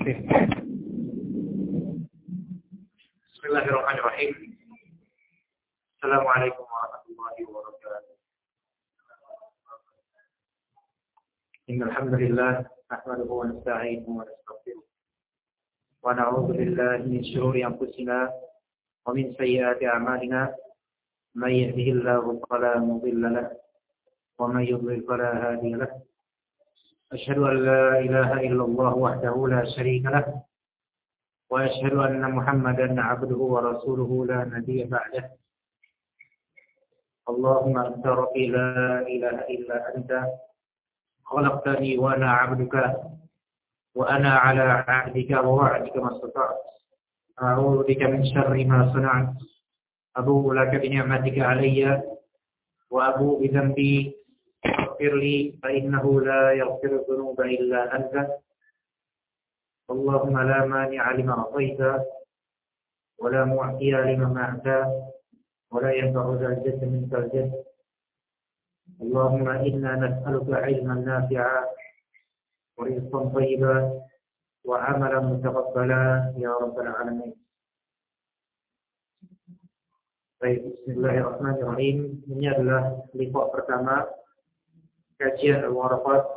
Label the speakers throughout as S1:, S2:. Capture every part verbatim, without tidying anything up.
S1: Bismillahirrahmanirrahim. Assalamualaikum warahmatullahi wabarakatuh. Innal hamdalillah nahmaduhu wa nasta'inuhu wa nastaghfiruh. Wa na'udzu billahi min shururi anfusina wa min sayyiati a'malina. May yahdihillahu fala mudilla lahu wa may yudlil fala hadiya lahu. Asyhadu an la ilaha illallah wahdahu la syarika lahu. وأشهد أن محمدا عبده ورسوله لا نبي بعده. اللهم أنت ربي لا إله إلا أنت خلقتني وأنا عبدك وأنا على عهدك ووعدك ما استطعت أعوذ بك من شر ما صنعت أبوء لك بنعمتك علي وأبوء بذنبي فاغفر لي فإنه لا يغفر الذنوب إلا أنت. اللهم لا مانع لما أعطيت ولا معطي لما منعت ولا ينفع ذا الجد منك الجد. اللهم إنا نسألك علما نافعا ورزقا طيبا وعملا متقبلا يا رب العالمين. Baik, bismillahirrahmanirrahim. Ini adalah lipat pertama kajian Al-Waraqat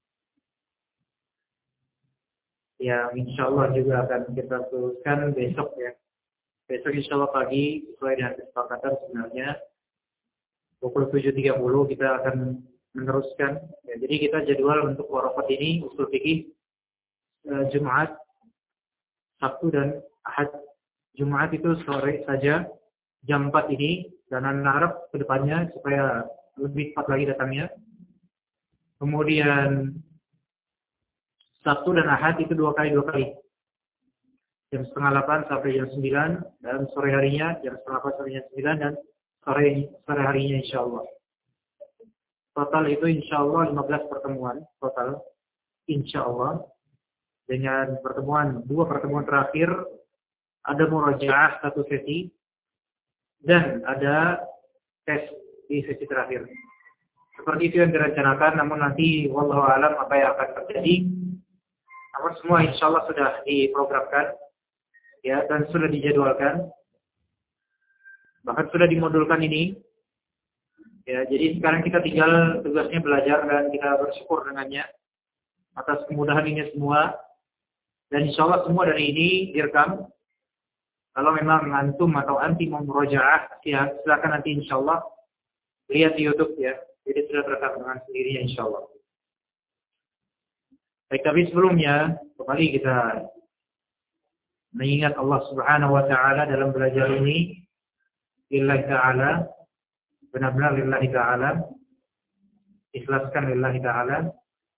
S1: yang insya Allah juga akan kita teruskan besok ya. Besok insya Allah pagi sesuai dengan kesepakatan sebenarnya pukul tujuh tiga puluh kita akan meneruskan. Ya, jadi kita jadwal untuk waraqat ini usul fikih eh, Jumat, Sabtu dan Ahad. Jumat itu sore saja jam empat ini dan anak Arab ke depannya supaya lebih cepat lagi datangnya. Kemudian Sabtu dan Ahad itu dua kali dua kali. Jam setengah delapan sampai jam sembilan dan sore harinya jam setengah delapan sampai jam sembilan dan sore sore harinya insya Allah. Total itu insya Allah lima belas pertemuan total insya Allah. Dengan pertemuan dua pertemuan terakhir ada murajaah satu sesi dan ada tes di sesi terakhir. Seperti itu yang direncanakan, namun nanti wallahu alam apa yang akan terjadi. Namun semua insya Allah sudah diprogramkan ya dan sudah dijadwalkan, bahkan sudah dimodulkan ini ya. Jadi sekarang kita tinggal tugasnya belajar dan kita bersyukur dengannya atas kemudahan ini semua. Dan insya Allah semua dari ini direkam. Kalau memang antum atau anti mau murojaah ya silakan nanti insya Allah lihat di YouTube ya. Jadi sudah terekam dengan sendirinya insya Allah. Baik, tapi sebelumnya kembali kita mengingat Allah Subhanahu wa taala dalam belajar ini lillahi taala, benar-benar lillahi taala, ikhlaskan lillahi taala.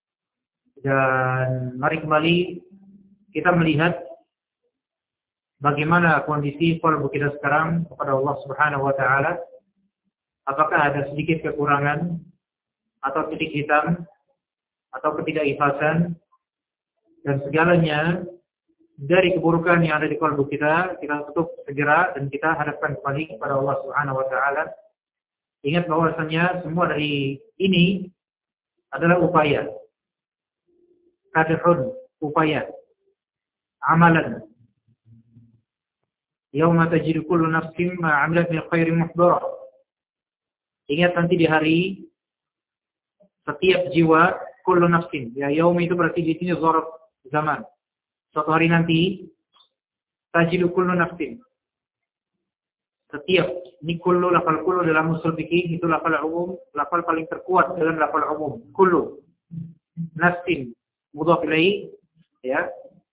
S1: Dan mari kembali kita melihat bagaimana kondisi qalbu kita sekarang kepada Allah Subhanahu wa taala. Apakah ada sedikit kekurangan atau titik hitam atau ketidakikhlasan dan segalanya dari keburukan yang ada di kalbu kita, kita tutup segera dan kita hadapkan kembali kepada Allah Subhanahu wa taala. Ingat bahwasanya semua dari ini adalah upaya. Kadhun, upaya. Amalan. Yauma tajidu kullu nafsin ma 'amilat min khairin muhdara. Ingat nanti di hari setiap jiwa kullu nafsin. Ya, yaum itu berarti di sini zarf zaman. Suatu hari nanti tajidu kullu nafsin. Setiap ini kullu, lafal kullu dalam usul fikih itu lafal umum, lafal paling terkuat dalam lafal umum. Kullu nafsin mudhaf ilaih ya.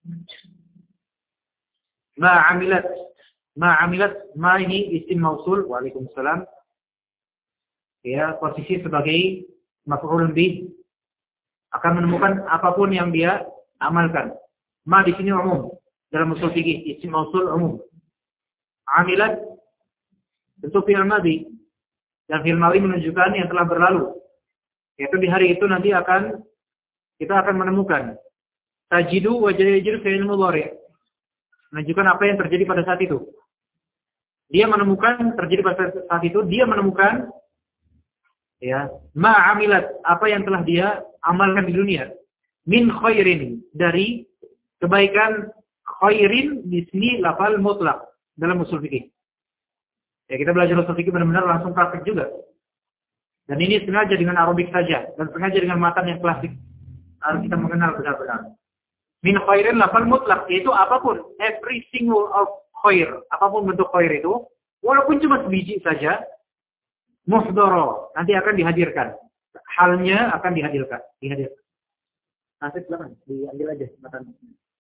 S1: Ma 'amilat ma 'amilat ma ini isim mausul. Waalaikumsalam. Ya, posisi sebagai maf'ulun bih akan menemukan apapun yang dia amalkan. Ma di sini umum dalam usul fikih, isim mausul umum. Amilat tentu fi'il madhi. Dan fi'il madhi menunjukkan yang telah berlalu. Yaitu di hari itu nanti akan kita akan menemukan tajidu wa yajidu fi'il mudhari'. Menunjukkan apa yang terjadi pada saat itu. Dia menemukan terjadi pada saat itu, dia menemukan ya, ma'amilat, apa yang telah dia amalkan di dunia, min khairin, dari kebaikan khairin di sini lafal mutlak dalam usul fikih. Ya, kita belajar usul fikih benar-benar langsung praktik juga. Dan ini sengaja dengan Arabik saja dan sengaja dengan matan yang klasik. Harus kita mengenal benar-benar. Min khairin lafal mutlak, yaitu apapun, every single of khair, apapun bentuk khair itu, walaupun cuma sebiji saja, muhdara, nanti akan dihadirkan. Halnya akan dihadirkan. Dihadirkan. Nasib silakan, diambil aja matan.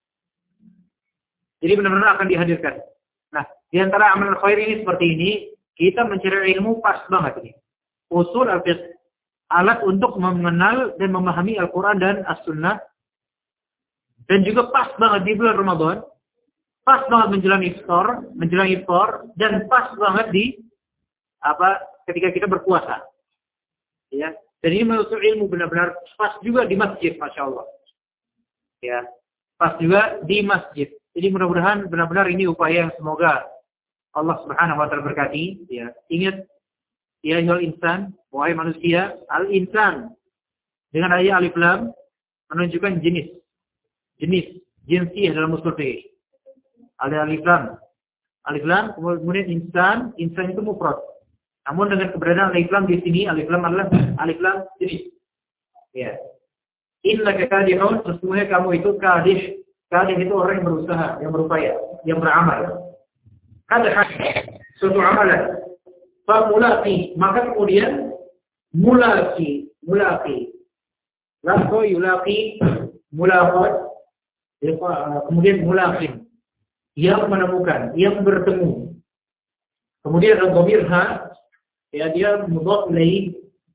S1: Jadi benar-benar akan dihadirkan. Nah, di antara amal khair ini seperti ini, kita mencari ilmu pas banget ini. Usul al-fiqh, alat untuk mengenal dan memahami Al-Quran dan As-Sunnah. Dan juga pas banget di bulan Ramadan, pas banget menjelang iftar, menjelang iftar, dan pas banget di apa ketika kita berpuasa. Ya, dan ini menurut ilmu benar-benar pas juga di masjid, masya Allah. Ya, pas juga di masjid. Jadi mudah-mudahan benar-benar ini upaya yang semoga Allah Subhanahu wa taala berkati. Ya, ingat ya ayyuhal insan, wahai manusia, al-insan dengan ayat alif lam menunjukkan jenis. Jenis, jinsi dalam usul fikih. Ada alif lam. Alif lam, kemudian insan, insan itu mufrad. Namun dengan keberadaan alif lam di sini, alif lam adalah alif lam jenis. Ya. Innaka kadihun, sesungguhnya kamu itu kadih. Kadih itu orang yang berusaha, yang berupaya, yang beramal. Kadih, suatu amalan. Famulaki, maka kemudian mulaki, mulaki. Lasko yulaki, mulaqat. Kemudian mulakin, yang menemukan, yang bertemu. Kemudian ada dhamir ha, ya dia mudhaf ilaih.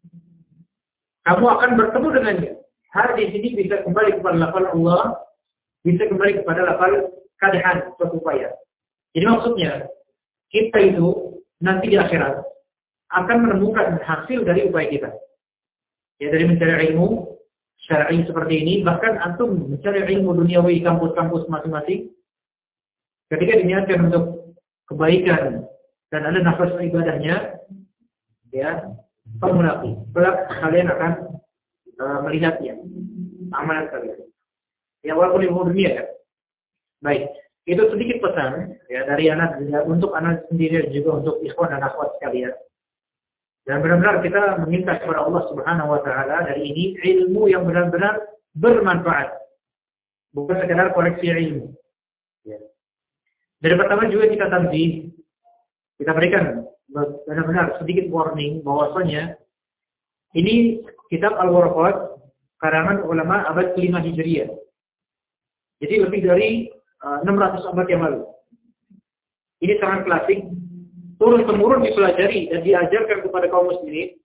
S1: Kamu akan bertemu dengannya. Ha di sini bisa kembali kepada lafal Allah, bisa kembali kepada lafal kadhan, suatu upaya. Jadi maksudnya kita itu nanti di akhirat akan menemukan hasil dari upaya kita. Ya, dari mencari ilmu syar'i seperti ini, bahkan antum mencari ilmu duniawi kampus-kampus masing-masing, ketika diniatkan untuk kebaikan dan ada nafas ibadahnya, ya, pemulaki, kelak kalian akan uh, melihatnya, amalan kalian. Ya, walaupun ilmu dunia ya. Baik, itu sedikit pesan ya dari anak ya, untuk anak sendiri juga untuk ikhwan dan akhwat sekalian. Dan benar-benar kita meminta kepada Allah Subhanahu wa taala dari ini ilmu yang benar-benar bermanfaat. Bukan sekedar koleksi ilmu. Ya. Dari pertama juga kita tanbih, kita berikan benar-benar sedikit warning bahwasanya ini kitab Al-Waraqat karangan ulama abad kelima Hijriah. Jadi lebih dari uh, enam ratus abad yang lalu. Ini sangat klasik. Turun-temurun dipelajari dan diajarkan kepada kaum muslimin.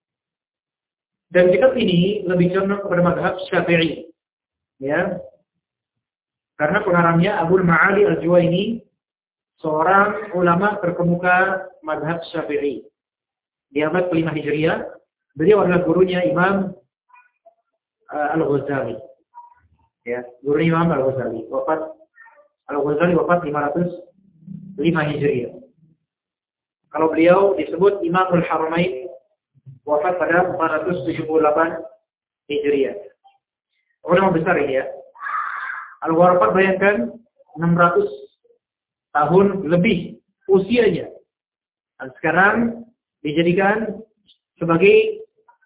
S1: Dan kitab ini lebih condong kepada mazhab Syafi'i. Ya. Karena pengarangnya Abul Ma'ali Al-Juwaini, seorang ulama terkemuka mazhab Syafi'i. Di abad kelima Hijriah, beliau adalah gurunya Imam uh, Al-Ghazali. Ya, guru Imam Al-Ghazali. Wafat Al-Ghazali wafat lima ratus lima Hijriah. Kalau beliau disebut Imamul Haramain, wafat pada empat ratus tujuh puluh delapan Hijriah. Ulama besar ini ya. Al-Waraqat bayangkan enam ratus tahun lebih usianya. Dan sekarang dijadikan sebagai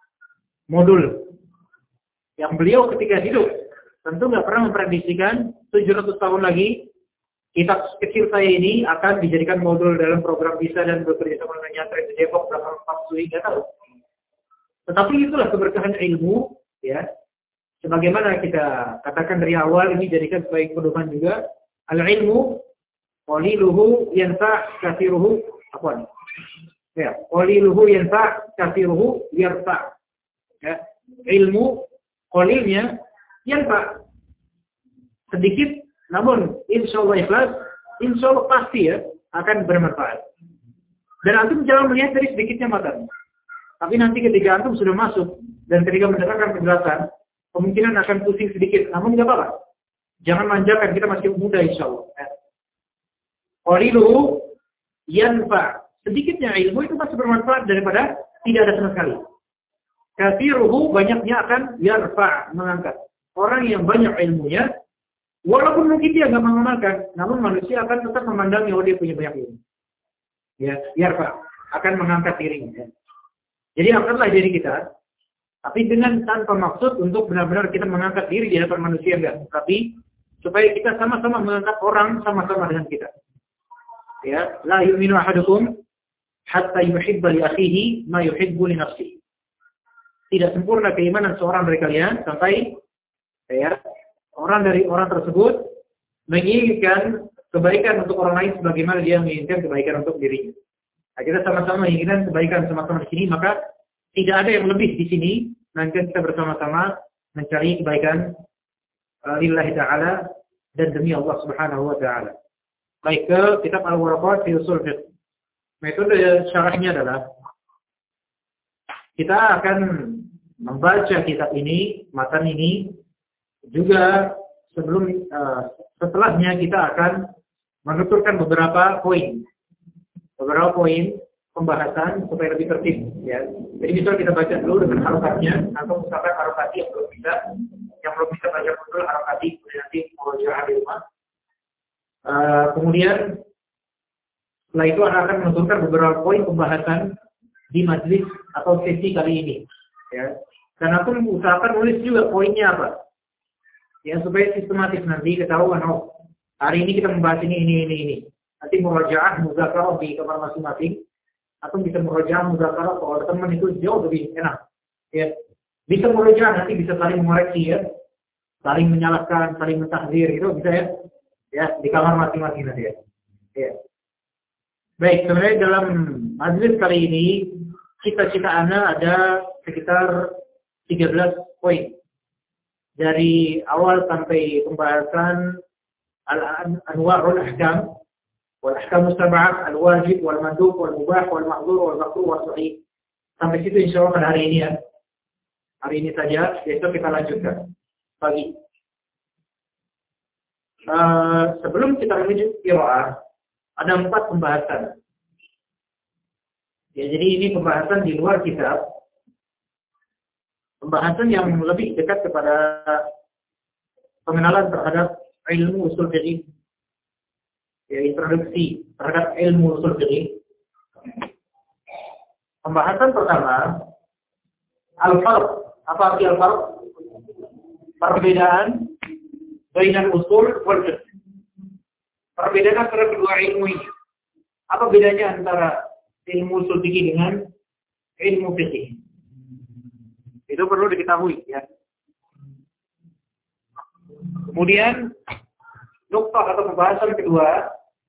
S1: modul yang beliau ketika hidup tentu nggak pernah memprediksikan tujuh ratus tahun lagi kitab kecil saya ini akan dijadikan modul dalam program bisa dan bekerja sama dengan Nyantren di Depok dalam Paksui, nggak tahu. Tetapi itulah keberkahan ilmu, ya. Sebagaimana kita katakan dari awal ini jadikan sebagai pedoman juga. Al-ilmu qaliluhu yanfa' kathiruhu apa? Ya, qaliluhu yanfa' kathiruhu yarfa'. Ya, ilmu qalilnya yanfa'. Sedikit namun insya Allah ikhlas, insya Allah pasti ya akan bermanfaat. Dan antum jangan melihat dari sedikitnya mata. Tapi nanti ketika antum sudah masuk dan ketika mendengarkan penjelasan, kemungkinan akan pusing sedikit. Namun tidak apa-apa. Jangan manjakan, kita masih muda insya Allah. Qaliluhu yanfa. Sedikitnya ilmu itu masih bermanfaat daripada tidak ada sama sekali. Kathiruhu banyaknya akan yarfa, mengangkat. Orang yang banyak ilmunya Walaupun mungkin dia nggak mengamalkan, namun manusia akan tetap memandang oh dia punya banyak ilmu. Ya, biar Pak akan mengangkat dirinya. Jadi angkatlah diri kita, tapi dengan tanpa maksud untuk benar-benar kita mengangkat diri di hadapan manusia enggak, tapi supaya kita sama-sama mengangkat orang sama-sama dengan kita. Ya, la yu'minu ahadukum hatta yuhibba li akhihi ma yuhibbu li nafsihi. Tidak sempurna keimanan seorang dari kalian sampai ya, orang dari orang tersebut menginginkan kebaikan untuk orang lain sebagaimana dia menginginkan kebaikan untuk dirinya. Nah, kita sama-sama menginginkan kebaikan sama-sama di sini, maka tidak ada yang lebih di sini, melainkan kita bersama-sama mencari kebaikan uh, lillahi ta'ala dan demi Allah subhanahu wa ta'ala. Baik, ke kitab Al-Waraqat fi Ushul Fiqh. Metode syarahnya adalah kita akan membaca kitab ini, matan ini, juga sebelum uh, setelahnya kita akan menuturkan beberapa poin. Beberapa poin pembahasan supaya lebih tertib, ya. Jadi bisa kita baca dulu dengan harokatnya, atau misalkan harokati yang belum bisa, yang belum bisa baca betul harokati, kemudian nanti mau di rumah. Uh, kemudian setelah itu akan menentukan beberapa poin pembahasan di majelis atau sesi kali ini, ya. Dan aku usahakan nulis juga poinnya apa, ya supaya sistematis nanti ketahuan oh hari ini kita membahas ini ini ini ini. Nanti murajaah muzakarah di kamar masing-masing. Atau bisa merojaah muzakarah kalau teman itu jauh lebih enak. Ya. Bisa merojaah nanti bisa saling mengoreksi ya. Saling menyalahkan, saling mentahdir itu bisa ya. Ya, di kamar masing-masing nanti ya. Ya. Baik, sebenarnya dalam majelis kali ini cita-cita Ana ada sekitar tiga belas poin. Dari awal sampai pembahasan al-anwarul ahkam wal-ahkam mustaba'at, al-wajib, wal-mandub, wal-mubah, wal-mahdzur, wal-makruh, wal-sahih. Sampai situ insya Allah pada hari ini ya. Hari ini saja, besok kita lanjutkan pagi. Uh, sebelum kita menuju qiraah, ada empat pembahasan. Ya, jadi ini pembahasan di luar kitab. Pembahasan yang lebih dekat kepada pengenalan terhadap ilmu usul fiqh. Ya, introduksi terhadap ilmu usul fiqh. Pembahasan pertama, al-farq. Apa arti al-farq? Perbedaan bainal usul wal fiqh. Perbedaan antara kedua ilmu ini. Apa bedanya antara ilmu usul fiqh dengan ilmu fiqh? Itu perlu diketahui ya. Kemudian nukta atau pembahasan kedua,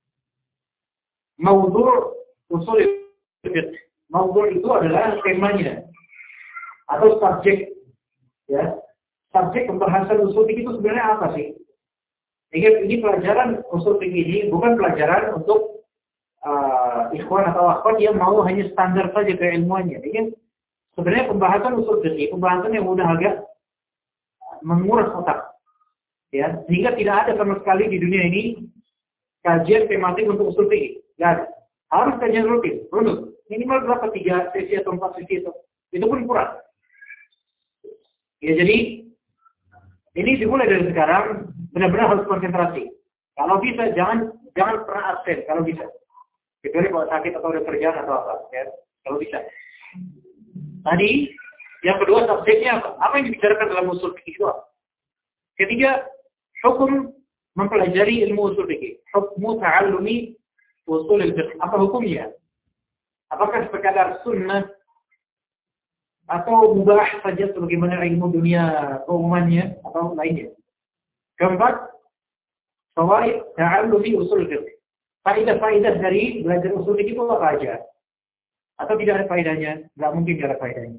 S1: maudhu' usul fiqh. Maudhu' itu adalah temanya atau subjek ya. Subjek pembahasan usul fiqh itu sebenarnya apa sih? Ingat, ini pelajaran usul fiqh ini bukan pelajaran untuk uh, ikhwan atau akhwat yang mau hanya standar saja keilmuannya. Ingat, sebenarnya pembahasan usul fiqh, pembahasan yang udah agak menguras otak. Ya, sehingga tidak ada sama sekali di dunia ini kajian tematik untuk usul fikih. Ya, harus kajian rutin, runut. Minimal berapa tiga sesi atau empat sesi itu, itu pun kurang. Ya, jadi ini dimulai dari sekarang benar-benar harus konsentrasi. Kalau bisa jangan jangan pernah absen kalau bisa. Kecuali kalau sakit atau ada kerjaan atau apa, ya. Kalau bisa. Tadi yang kedua subjeknya apa? Apa yang dibicarakan dalam usul fikih itu apa? Ketiga, hukum mempelajari ilmu usul fikih. Hukmu ta'allumi usul fikih. Apa hukumnya? Apakah sekadar sunnah atau mubah saja sebagaimana ilmu dunia keumumannya atau lainnya? Keempat, fawaid ta'allumi usul fikih. Faedah-faedah dari belajar usul fikih itu apa aja? Atau tidak ada faedahnya? Tidak mungkin tidak ada faedahnya.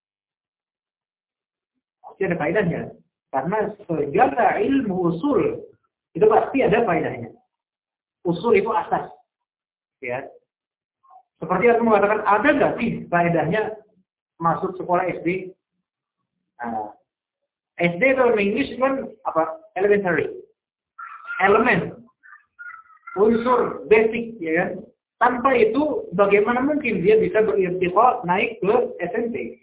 S1: Pasti ada faedahnya. Karena segala ilmu usul itu pasti ada faedahnya. Usul itu asas. Ya. Seperti aku mengatakan, ada nggak sih faedahnya masuk sekolah S D? Nah, S D dalam English kan apa? Elementary. Elemen. Unsur basic, ya kan? Tanpa itu, bagaimana mungkin dia bisa berirtiqa naik ke S M P?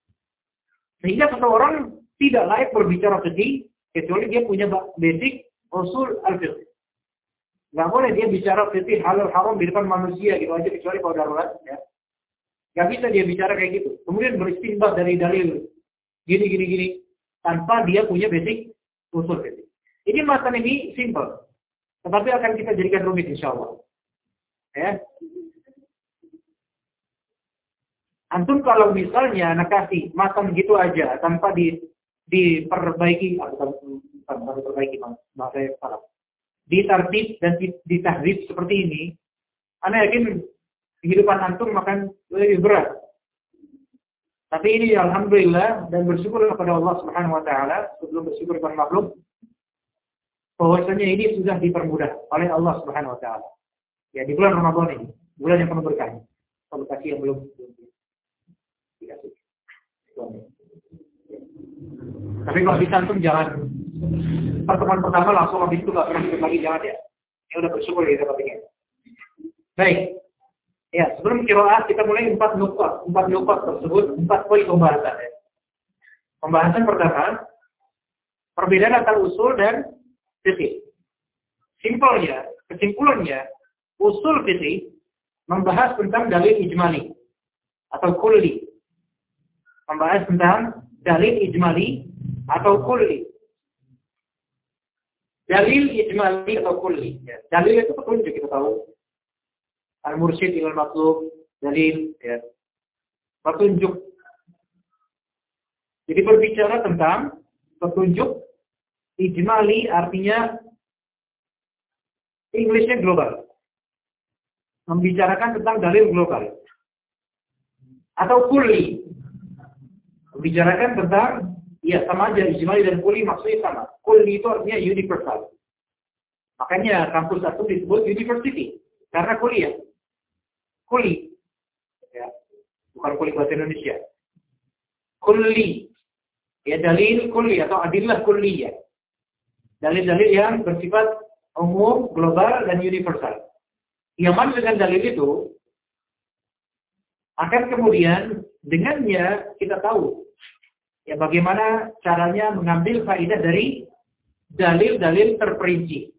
S1: Sehingga seseorang tidak layak berbicara fikih kecuali dia punya basic usul al-fiqh. Nggak boleh dia bicara fikih halal haram di depan manusia gitu aja, kecuali kalau darurat. Ya. Nggak bisa dia bicara kayak gitu. Kemudian beristinbat dari dalil gini gini gini tanpa dia punya basic usul fikih. Ini matan ini simple, tetapi akan kita jadikan rumit insya Allah. Ya. Antum kalau misalnya anak kasih matan gitu aja tanpa di diperbaiki atau tanpa diperbaiki bahasa yang salah. Ditartib dan ditahdzib seperti ini, Anda yakin kehidupan antum akan lebih berat. Tapi ini alhamdulillah dan bersyukur kepada Allah Subhanahu wa taala, sebelum bersyukur kepada makhluk, bahwasanya ini sudah dipermudah oleh Allah Subhanahu wa taala. Ya, di bulan Ramadan ini, bulan yang penuh berkah. Kalau kasih yang belum dikasih. Tapi kalau bisa antum jangan pertemuan pertama langsung habis itu nggak pernah ikut lagi, jangan ya. Ini udah bersyukur ya dapat. Baik. Ya, sebelum qiraat kita mulai empat nukat, empat nukat tersebut, empat poin pembahasan. Ya. Pembahasan pertama, perbedaan antara usul dan fikih. Simpelnya, kesimpulannya, usul fikih membahas tentang dalil ijmali atau kulli. Membahas tentang dalil ijmali atau kulli. Dalil ijmali atau kulli. Ya. Dalil itu petunjuk, kita tahu. Al-mursyid ilal matlub, dalil, ya. Petunjuk. Jadi berbicara tentang petunjuk ijmali artinya Inggrisnya global. Membicarakan tentang dalil global. Atau kulli. Membicarakan tentang, ya sama aja, ijmali dan kulli maksudnya sama. Kulli itu artinya universal. Makanya kampus Atum disebut university. Karena kuliah. Kulli. Ya. Bukan kulli bahasa Indonesia. Kulli. Ya, dalil kulli atau adillah kulliyah. Dalil-dalil yang bersifat umum, global, dan universal. Yang mana dengan dalil itu akan kemudian dengannya kita tahu ya bagaimana caranya mengambil faedah dari dalil-dalil terperinci.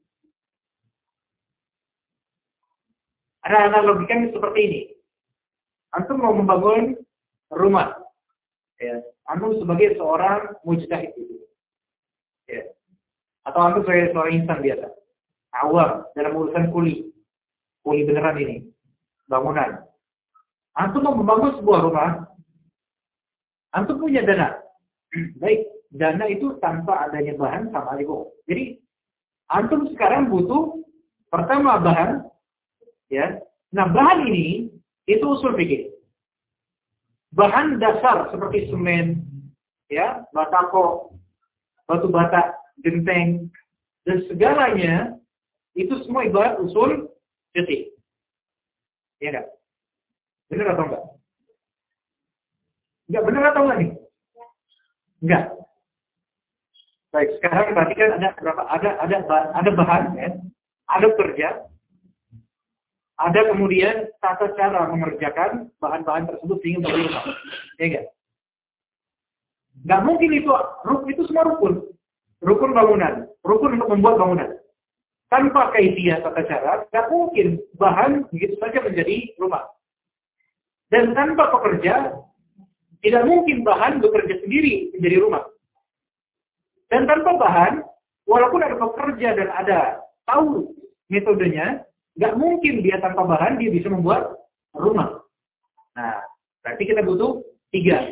S1: Ada analogikan seperti ini. Antum mau membangun rumah. Ya. Antum sebagai seorang mujtahid. Ya. Atau antum sebagai seorang insan biasa. Awam dalam urusan kuli. Kuli beneran ini. Bangunan. Antum mau membangun sebuah rumah. Antum punya dana. Baik. Dana itu tanpa adanya bahan sama aja. Jadi antum sekarang butuh pertama bahan. Ya, nah bahan ini itu usul fikih. Bahan dasar seperti semen, ya, batako, batu bata, genteng, dan segalanya itu semua ibarat usul fikih. Ya enggak? Benar atau enggak? Enggak benar atau enggak nih? Enggak. Baik, sekarang perhatikan ada berapa ada ada ada bahan, ya, ada kerja. Ada kemudian tata cara mengerjakan bahan-bahan tersebut sehingga menjadi rumah. Ya enggak? Enggak mungkin itu, itu semua rukun. Rukun bangunan. Rukun untuk membuat bangunan. Tanpa kaifiyah tata cara, enggak mungkin bahan begitu saja menjadi rumah. Dan tanpa pekerja, tidak mungkin bahan bekerja sendiri menjadi rumah. Dan tanpa bahan, walaupun ada pekerja dan ada tahu metodenya, nggak mungkin dia tanpa bahan dia bisa membuat rumah. Nah, berarti kita butuh tiga,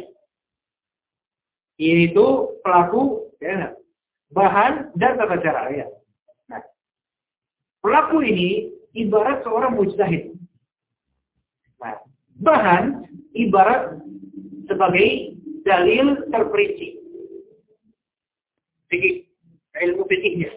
S1: yaitu pelaku, ya, bahan dan tata cara. Ya. Nah, pelaku ini ibarat seorang mujtahid. Nah, bahan ibarat sebagai dalil terperinci, fikih, ilmu fikihnya.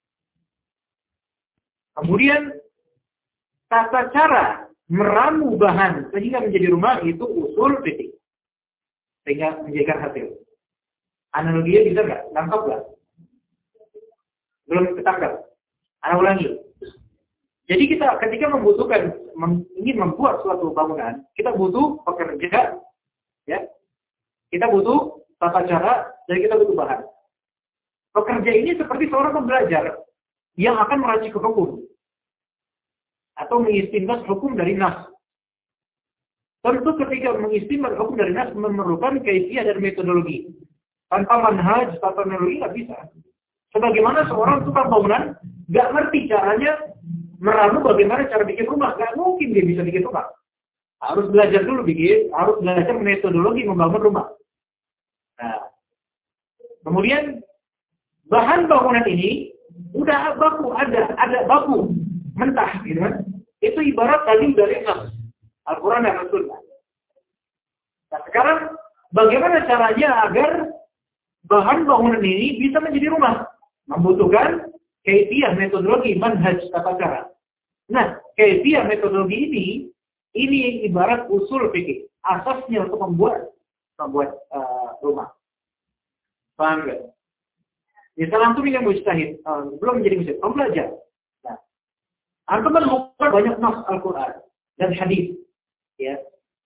S1: Kemudian tata cara meramu bahan sehingga menjadi rumah itu usul fikih. Sehingga menjadikan hasil. Analoginya bisa nggak? Nangkap nggak? Belum ketangkap. Ana ulangi. Jadi kita ketika membutuhkan mem, ingin membuat suatu bangunan, kita butuh pekerja, ya. Kita butuh tata cara dan kita butuh bahan. Pekerja ini seperti seorang pembelajar. yang akan meracik hukum atau mengistinbat hukum dari nas. Tentu ketika mengistinbat hukum dari nas memerlukan kaifiyah dan metodologi. Tanpa manhaj, tanpa metodologi nggak bisa. Sebagaimana seorang tukang bangunan nggak ngerti caranya meramu bagaimana cara bikin rumah, nggak mungkin dia bisa bikin rumah. Harus belajar dulu bikin, harus belajar metodologi membangun rumah. Nah, kemudian bahan bangunan ini udah baku, ada ada baku mentah, gitu kan? Itu ibarat tadi dari Al-Quran dan Rasulullah. Nah, sekarang bagaimana caranya agar bahan bangunan ini bisa menjadi rumah? Membutuhkan kaifiyah metodologi, manhaj, tata cara. Nah, kaifiyah metodologi ini, ini ibarat usul fikih, asasnya untuk membuat membuat uh, rumah. Paham nggak? Misalnya antum yang mujtahid, uh, belum menjadi mujtahid, kamu belajar. Nah, antum menemukan banyak nas Al-Quran dan hadis, ya.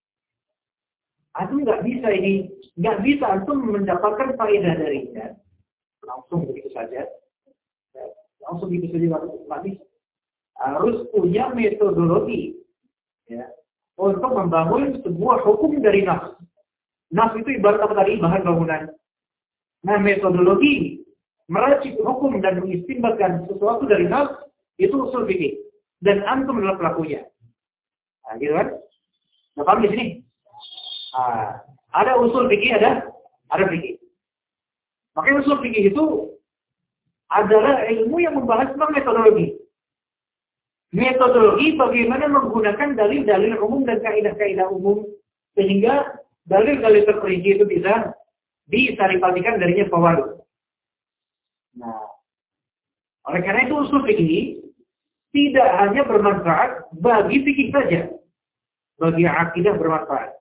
S1: Antum nggak bisa ini, nggak bisa antum mendapatkan faedah darinya langsung begitu saja, ya. Langsung begitu saja nggak bisa. Harus punya metodologi, ya, untuk membangun sebuah hukum dari nas. Nas itu ibarat apa tadi? Bahan bangunan. Nah, metodologi meracik hukum dan mengistinbatkan sesuatu dari nas itu usul fikih. Dan antum adalah pelakunya. Nah, gitu kan? Nah, paham di sini? Nah, ada usul fikih, ada ada fikih. Makanya usul fikih itu adalah ilmu yang membahas tentang metodologi. Metodologi bagaimana menggunakan dalil-dalil umum dan kaidah-kaidah umum sehingga dalil-dalil terperinci itu bisa disaripatikan darinya fawaid. Nah, oleh karena itu usul fikih tidak hanya bermanfaat bagi fikih saja, bagi akidah bermanfaat,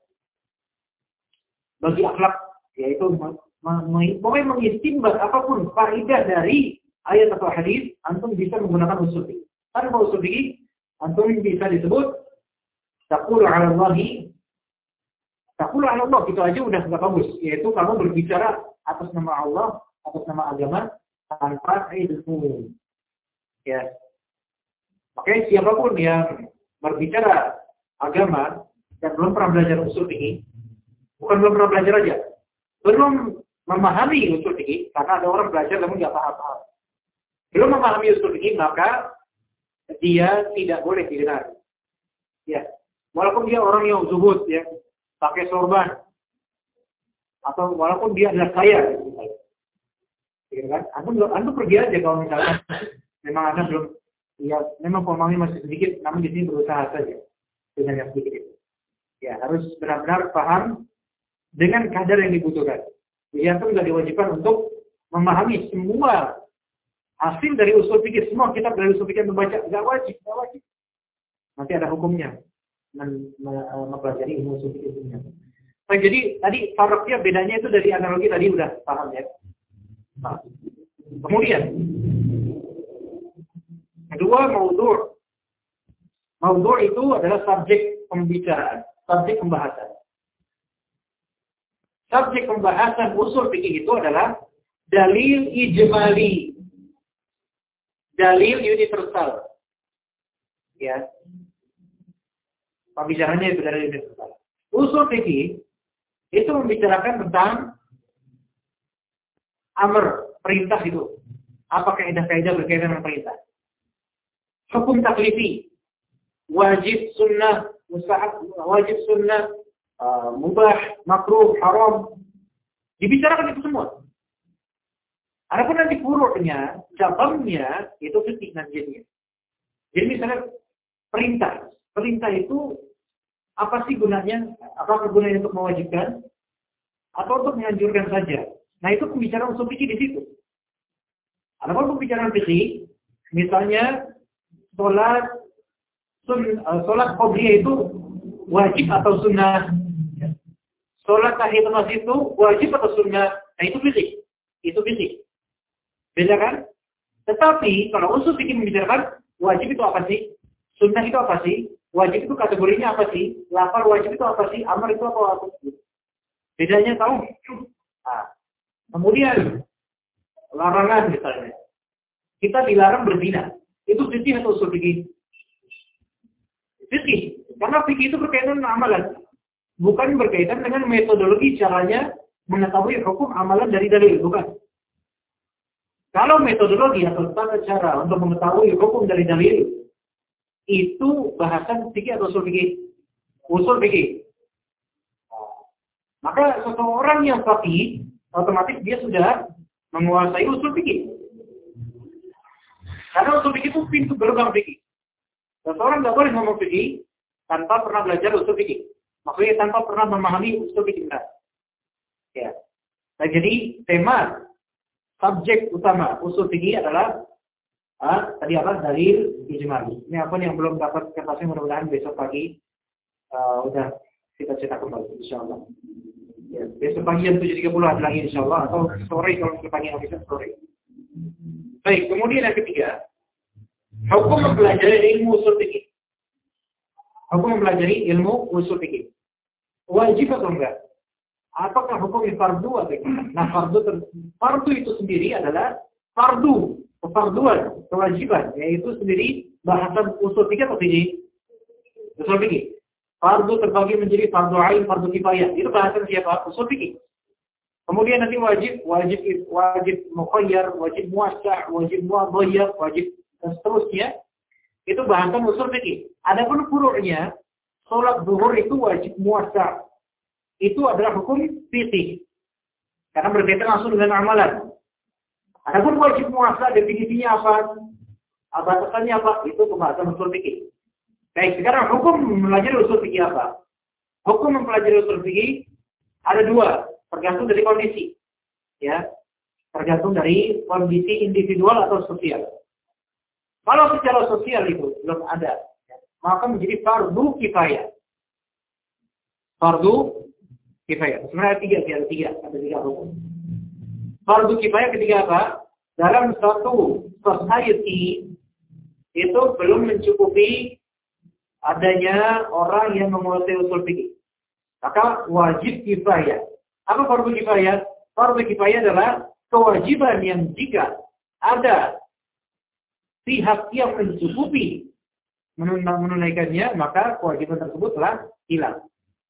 S1: bagi akhlak, yaitu pokoknya mengistinbat apapun faedah dari ayat atau hadis, antum bisa menggunakan usul fikih. Tanpa usul fikih, antum bisa disebut taqulu 'ala Allahi, taqulu 'ala Allah, itu aja udah enggak bagus, yaitu kamu berbicara atas nama Allah, atas nama agama tanpa ilmu. Ya. Makanya siapapun yang berbicara agama dan belum pernah belajar usul fikih, bukan belum pernah belajar aja, belum memahami usul fikih, karena ada orang belajar namun nggak paham-paham. Belum memahami usul fikih, maka dia tidak boleh didengar. Ya, walaupun dia orang yang zuhud, ya, pakai sorban, atau walaupun dia adalah kaya, gitu kan? Antum, antum pergi aja kalau misalnya memang anda belum, ya, memang pemahamannya masih sedikit, namun di sini berusaha saja dengan yang sedikit itu. Ya, harus benar-benar paham dengan kadar yang dibutuhkan. Jadi antum tidak diwajibkan untuk memahami semua hasil dari usul fikih, semua kitab dari usul fikih membaca, nggak wajib, nggak wajib. Nanti ada hukumnya mempelajari ilmu usul fikih itu. Nah, jadi tadi faraknya bedanya itu dari analogi tadi udah paham ya. Nah, kemudian kedua, maudhu'. Maudhu' itu adalah subjek pembicaraan, subjek pembahasan. Subjek pembahasan usul fikih itu adalah dalil ijmali, dalil universal. Ya. Pembicaranya itu dalil universal. Usul fikih itu membicarakan tentang amr, perintah itu. Apa kaidah-kaidah berkaitan dengan perintah? Hukum taklifi, wajib, sunnah, mustahab, wajib, sunnah, uh, mubah, makruh, haram. Dibicarakan itu semua. Adapun nanti furu'nya, cabangnya, itu fikih nantinya. Jadi misalnya perintah. Perintah itu apa sih gunanya? Apakah gunanya untuk mewajibkan? Atau untuk menganjurkan saja? Nah, itu pembicaraan usul fikih di situ. Adapun pembicaraan fikih, misalnya sholat, sun, uh, sholat qobliyah itu wajib atau sunnah? Sholat tahiyatul masjid itu wajib atau sunnah? Nah, itu fikih. Itu fikih. Beda kan? Tetapi kalau usul fikih membicarakan wajib itu apa sih? Sunnah itu apa sih? Wajib itu kategorinya apa sih? Lafal wajib itu apa sih? Amar itu apa? Apa? Bedanya tahu? Nah, kemudian larangan misalnya. kita dilarang berzina. Itu fikih atau usul fikih? Fikih. Karena fikih itu berkaitan dengan amalan. Bukan berkaitan dengan metodologi caranya mengetahui hukum amalan dari dalil. Bukan. Kalau metodologi atau tata cara untuk mengetahui hukum dari dalil, itu bahasan fikih atau usul fikih? Usul fikih. Maka seseorang yang faqih, otomatis dia sudah menguasai usul fikih. Karena usul fikih itu pintu gerbang fikih. Seseorang nggak boleh ngomong fikih tanpa pernah belajar usul fikih. Maksudnya tanpa pernah memahami usul fikih. Ya. Nah, jadi tema subjek utama usul fikih adalah ah, tadi apa? Dalil ijmali. Ini apa yang belum dapat kertasnya, mudah-mudahan besok pagi uh, udah kita cetak kembali, insyaallah. Ya, besok pagi jam tujuh tiga puluh ada lagi insyaallah, atau sore kalau pagi habisnya sore. Baik, kemudian yang ketiga, hukum mempelajari ilmu usul fikih. Hukum mempelajari ilmu usul fikih. Wajib atau enggak? Apakah hukumnya fardu atau tidak? Nah, fardu fardu itu sendiri adalah fardu, kefarduan, kewajiban, yaitu sendiri bahasan usul fikih atau fikih? Usul fikih. Fardu terbagi menjadi fardu ain, fardu kifayah. Itu bahasan siapa? Usul fikih. Kemudian nanti wajib, wajib wajib mukhayyar, wajib muwassa', wajib muadhayyaf, wajib dan seterusnya. Itu bahasan usul fikih. Adapun furu'nya, salat zuhur itu wajib muwassa'. Itu adalah hukum fikih. Karena berkaitan langsung dengan amalan. Adapun wajib muwassa', definisinya apa? Batasannya apa? Itu pembahasan usul fikih. Baik, sekarang hukum mempelajari usul fikih apa? Hukum mempelajari usul fikih ada dua, tergantung dari kondisi. Ya, tergantung dari kondisi individual atau sosial. Kalau secara sosial itu belum ada, maka menjadi fardu kifayah. Fardu kifayah. Sebenarnya tiga, ada tiga, ada tiga hukum. Fardu kifayah ketiga apa? Dalam satu society itu belum mencukupi adanya orang yang menguasai usul fikih. Maka wajib kifayah. Apa fardu kifayah? Fardu kifayah adalah kewajiban yang jika ada pihak yang mencukupi menunaikannya, maka kewajiban tersebut telah hilang.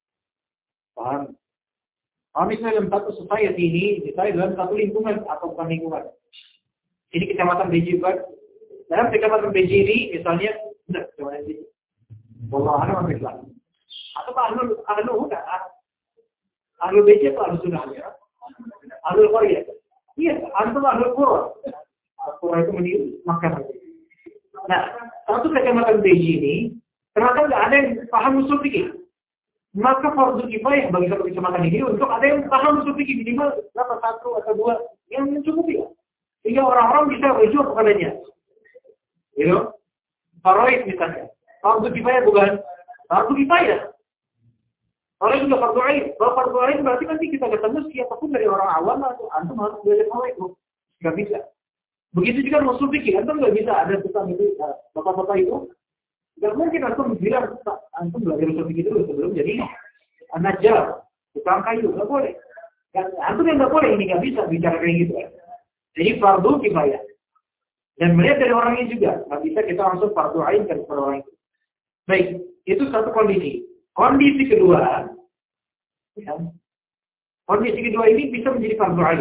S1: Paham? Paham misalnya dalam satu society ini, misalnya dalam satu lingkungan atau bukan lingkungan. Ini kecamatan B J kan? Dalam kecamatan B J ini, misalnya, sudah, kecamatan B J. Wallahualam ahlul Islam. Atau ahlul ahlul huda. Ahlul B J atau ahlul sunnah ya? Ahlul Qaryah. Iya, antum ahlul Qura. Qura itu meniru makan. Nah, satu kecamatan B J ini, ternyata nggak ada yang paham usul fikih. Maka fardu kifayah bagi satu kecamatan ini untuk ada yang paham usul fikih minimal berapa satu atau dua yang mencukupi. Sehingga orang-orang bisa rujuk kepadanya. You know? Faraid misalnya. Fardu kifayah bukan? Fardu kifayah. Orang juga fardu ain. Kalau fardu ain berarti nanti kita ketemu siapapun dari orang awam atau antum harus belajar faraid. Nggak bisa. Begitu juga usul fikih. Antum nggak bisa ada tukang itu, bapak-bapak itu. Nggak mungkin antum bilang, antum belajar usul fikih dulu sebelum jadi anak jar, tukang kayu. Nggak boleh. Antum yang nggak boleh, ini nggak bisa bicara kayak gitu. Jadi fardu kifayah. Dan melihat dari orangnya juga. Nggak bisa kita langsung fardu ain kan kepada orang itu. Baik, itu satu kondisi. Kondisi kedua, ya, kondisi kedua ini bisa menjadi fardu ain.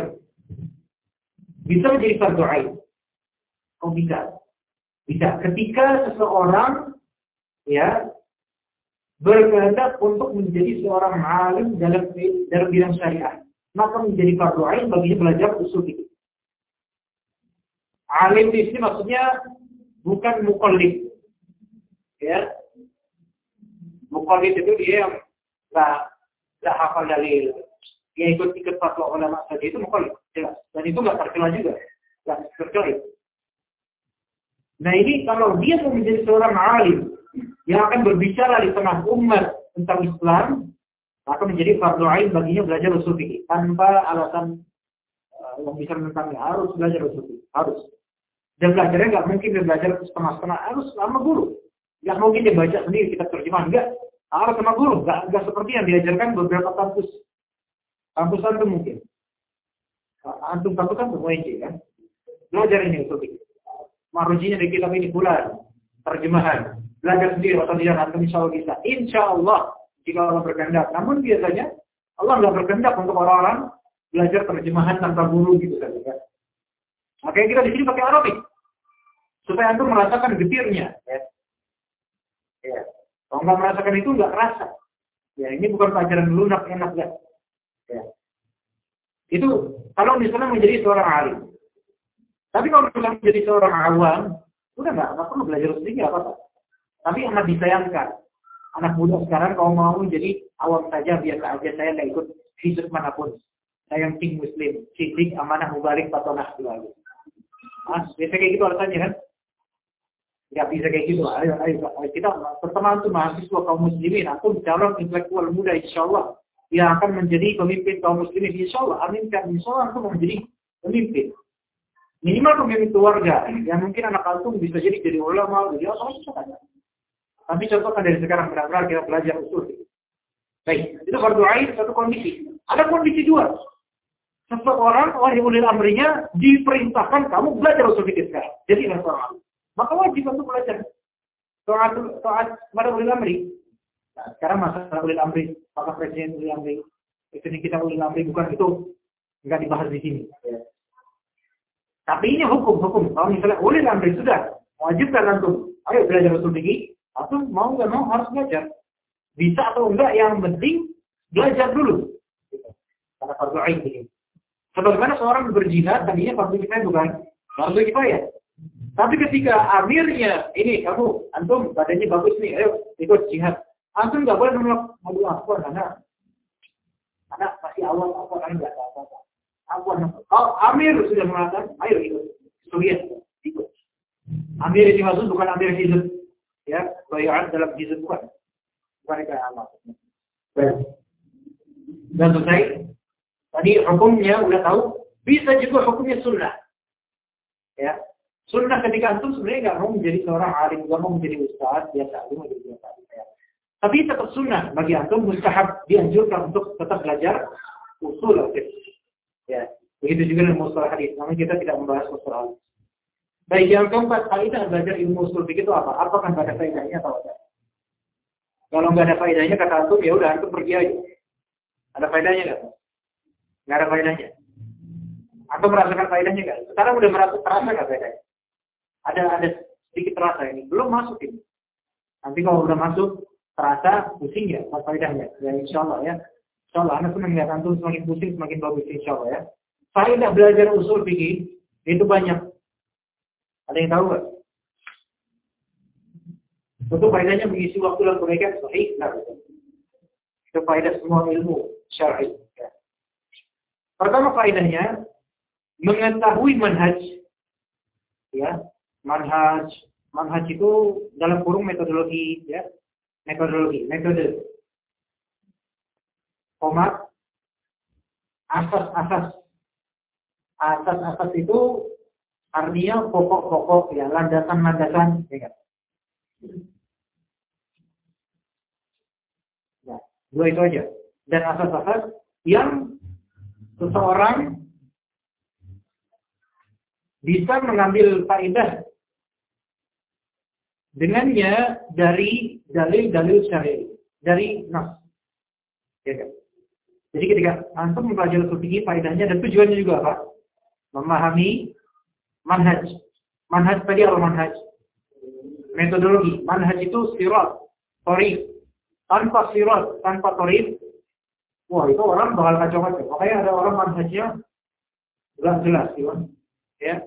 S1: Bisa menjadi fardu ain. Oh bisa. Bisa. Ketika seseorang ya berkehendak untuk menjadi seorang alim dalam dalam bidang syariah, maka menjadi fardu ain baginya belajar usul fikih. Alim di sini maksudnya bukan muqallid. Ya. Muqallid itu dia yang nggak nggak hafal dalil, dia ikut-ikut fatwa ulama saja, itu muqallid, jelas. Dan itu nggak tercela juga, nggak tercela. Nah ini kalau dia mau menjadi seorang alim yang akan berbicara di tengah umat tentang Islam, maka menjadi fardu ain baginya belajar usul fikih tanpa alasan uh, yang bisa menentangnya. Harus belajar usul fikih, harus. Dan belajarnya nggak mungkin dia belajar setengah-setengah, harus sama guru. Nggak mungkin dia baca sendiri kitab terjemahan, enggak. Harus sama guru, nggak, nggak seperti yang diajarkan beberapa kampus. Kampus antum mungkin. Antum kampus kan U N J kan? Belajar ini usul fikih. marujinya di kitab ini bulan, terjemahan. Belajar sendiri atau tidak, nanti insya Allah bisa. Insya Allah, jika Allah berkehendak. Namun biasanya, Allah nggak berkehendak untuk orang-orang belajar terjemahan tanpa guru gitu saja. Makanya kita di sini pakai Arabik. Supaya antum merasakan getirnya. Ya. Ya. Kalau nggak merasakan itu, nggak kerasa. Ya, ini bukan pelajaran lunak, enak, nggak. Ya. Itu kalau misalnya menjadi seorang alim. Tapi kalau misalnya menjadi seorang awam, udah nggak, nggak perlu belajar sendiri, nggak apa-apa. Tapi amat disayangkan. Anak muda sekarang kalau mau jadi awam saja, biasa aja, saya nggak ikut hizb manapun. Saya yang tim muslim, sidik, amanah, mubalik, patonah, gitu. Ah, biasa kayak gitu alasannya kan? Nggak bisa kayak gitu. Ayo, ayo, ayo kita pertama itu mahasiswa kaum muslimin, atau calon intelektual muda, insya Allah, yang akan menjadi pemimpin kaum muslimin, insya Allah. Amin kan, insya Allah itu menjadi pemimpin. Minimal pemimpin keluarga, yang mungkin anak antum bisa jadi jadi ulama, jadi apa saja. Tapi contohkan dari sekarang benar-benar kita belajar usul. Baik, itu fardu ain satu kondisi. Ada kondisi dua. Seseorang wahai ulil amrinya diperintahkan kamu belajar usul fikih sekarang. Jadi tidak seorang. Maka wajib untuk belajar. Taat taat pada ulil amri. Nah, sekarang masalah ulil amri, maka presiden ulil amri, itu kita ulil amri bukan itu enggak dibahas di sini. Ya. Tapi ini hukum-hukum. Kalau misalnya ulil amri sudah wajibkan antum, ayo belajar usul fikih. Atau mau nggak mau harus belajar. Bisa atau enggak, yang penting belajar dulu. Karena fardu ain ini. Sebagaimana seorang berjihad, tadinya fardu kifayah bukan? Fardu kifayah. Tapi ketika amirnya, ini kamu, antum badannya bagus nih, ayo ikut jihad. Antum nggak boleh menolak, mau aku anak, anak masih awal, aku anak nggak apa-apa. Aku anak. Kalau amir sudah mengatakan, ayo ikut. Suriat, ikut. Amir ini maksud bukan amir hizb. Ya, bayar dalam hizb bukan. Bukan itu yang maksudnya. Dan selesai. Tadi hukumnya udah tahu. Bisa juga hukumnya sunnah. Ya, sunnah ketika antum sebenarnya nggak mau menjadi seorang alim, nggak mau menjadi ustaz, biasa alim mau jadi biasa. Ya. Tapi tetap sunnah bagi antum, mustahab dianjurkan untuk tetap belajar usul fikih. Ya, begitu juga dengan mustalah hadis. Namun kita tidak membahas mustalah hadis. Baik, yang keempat, kaidah belajar ilmu usul fikih itu apa? Apakah ada faedahnya atau tidak? Kalau nggak ada faedahnya, kata antum, ya udah antum pergi aja. Ada faedahnya nggak? Nggak ada faedahnya. Antum merasakan faedahnya nggak? Sekarang udah merasa terasa nggak faedahnya? Ada ada sedikit terasa ini, belum masuk ini. Nanti kalau udah masuk, terasa pusing ya, faedahnya. Ya insya Allah ya. Insya Allah, anak senang lihat antum semakin pusing, semakin bagus insya Allah ya. Faedah belajar usul fikih itu banyak. Ada yang tahu nggak? Tentu faedahnya mengisi waktu dan kebaikan sahih. Nah, itu faedah semua ilmu syar'i. Ya. Pertama faedahnya mengetahui manhaj. Ya, manhaj, manhaj itu dalam kurung metodologi, ya, metodologi, metode. Komat, asas-asas, asas-asas itu artinya pokok-pokok, ya, landasan-landasan, ya kan? Ya, dua itu aja. Dan asas-asas yang seseorang bisa mengambil faedah dengannya dari dalil-dalil syar'i, dari nas. Ya kan? Jadi ketika antum mempelajari usul fikih, faedahnya dan tujuannya juga apa? Memahami manhaj. Manhaj tadi apa manhaj? Metodologi. Manhaj itu sirat, thariq. Tanpa sirat, tanpa thariq, wah itu orang bakal kacau-kacau. Makanya ada orang manhajnya nggak jelas, gitu. Ya.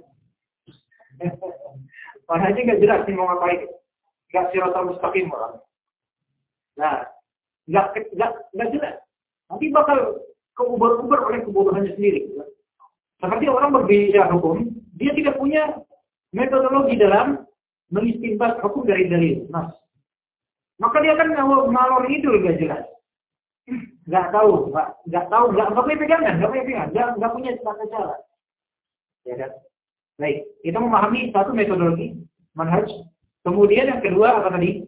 S1: Manhajnya nggak jelas nih mau ngapain. Nggak siratal mustaqim orang. Nah, nggak nggak nggak jelas. Nanti bakal keubar-ubar oleh kebodohannya sendiri. Seperti orang berbeda hukum, dia tidak punya metodologi dalam mengistinbat hukum dari dalil nas. Maka dia akan ngalor ngidul nggak jelas, nggak tahu, nggak nggak tahu, nggak nggak punya pegangan, nggak punya pegangan, nggak nggak punya tata cara. Ya kan? Baik, kita memahami satu metodologi manhaj. Kemudian yang kedua apa tadi?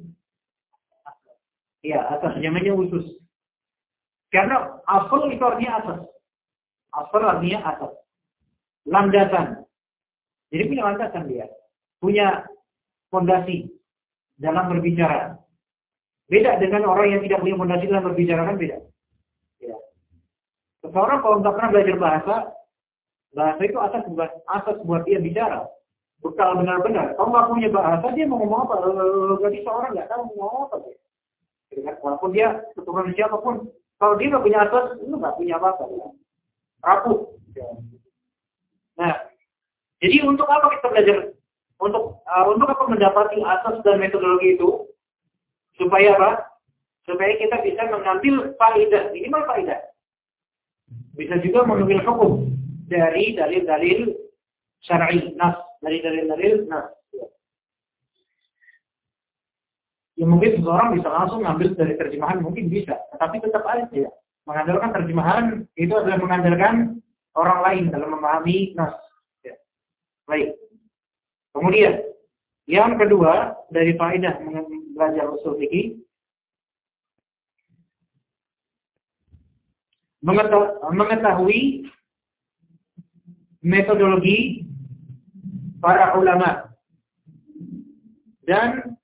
S1: Ya, asas namanya usus. Karena asal itu artinya asas. Asal artinya asas. Landasan. Jadi punya landasan dia. punya fondasi dalam berbicara. Beda dengan orang yang tidak punya fondasi dalam berbicara, kan beda. Ya. Seseorang kalau nggak pernah belajar bahasa, bahasa itu asas buat asas buat dia bicara. Bekal benar-benar. Kalau nggak punya bahasa, dia mau ngomong apa? Berarti seorang nggak tahu mau ngomong apa. Ya. Walaupun dia keturunan siapapun, kalau dia nggak punya asas, itu nggak punya apa-apa. Ya. Rapuh. Ya. Nah, jadi untuk apa kita belajar? Untuk uh, untuk apa mendapati asas dan metodologi itu? Supaya apa? Supaya kita bisa mengambil faedah, minimal faedah. Bisa juga mengambil hukum dari dalil-dalil syar'i, nas, dari dalil-dalil nas. Ya mungkin seseorang bisa langsung ngambil dari terjemahan, mungkin bisa, tapi tetap aja ya. Mengandalkan terjemahan itu adalah mengandalkan orang lain dalam memahami nas. Ya. Baik. Kemudian yang kedua dari faedah belajar usul fikih, mengetahui metodologi para ulama dan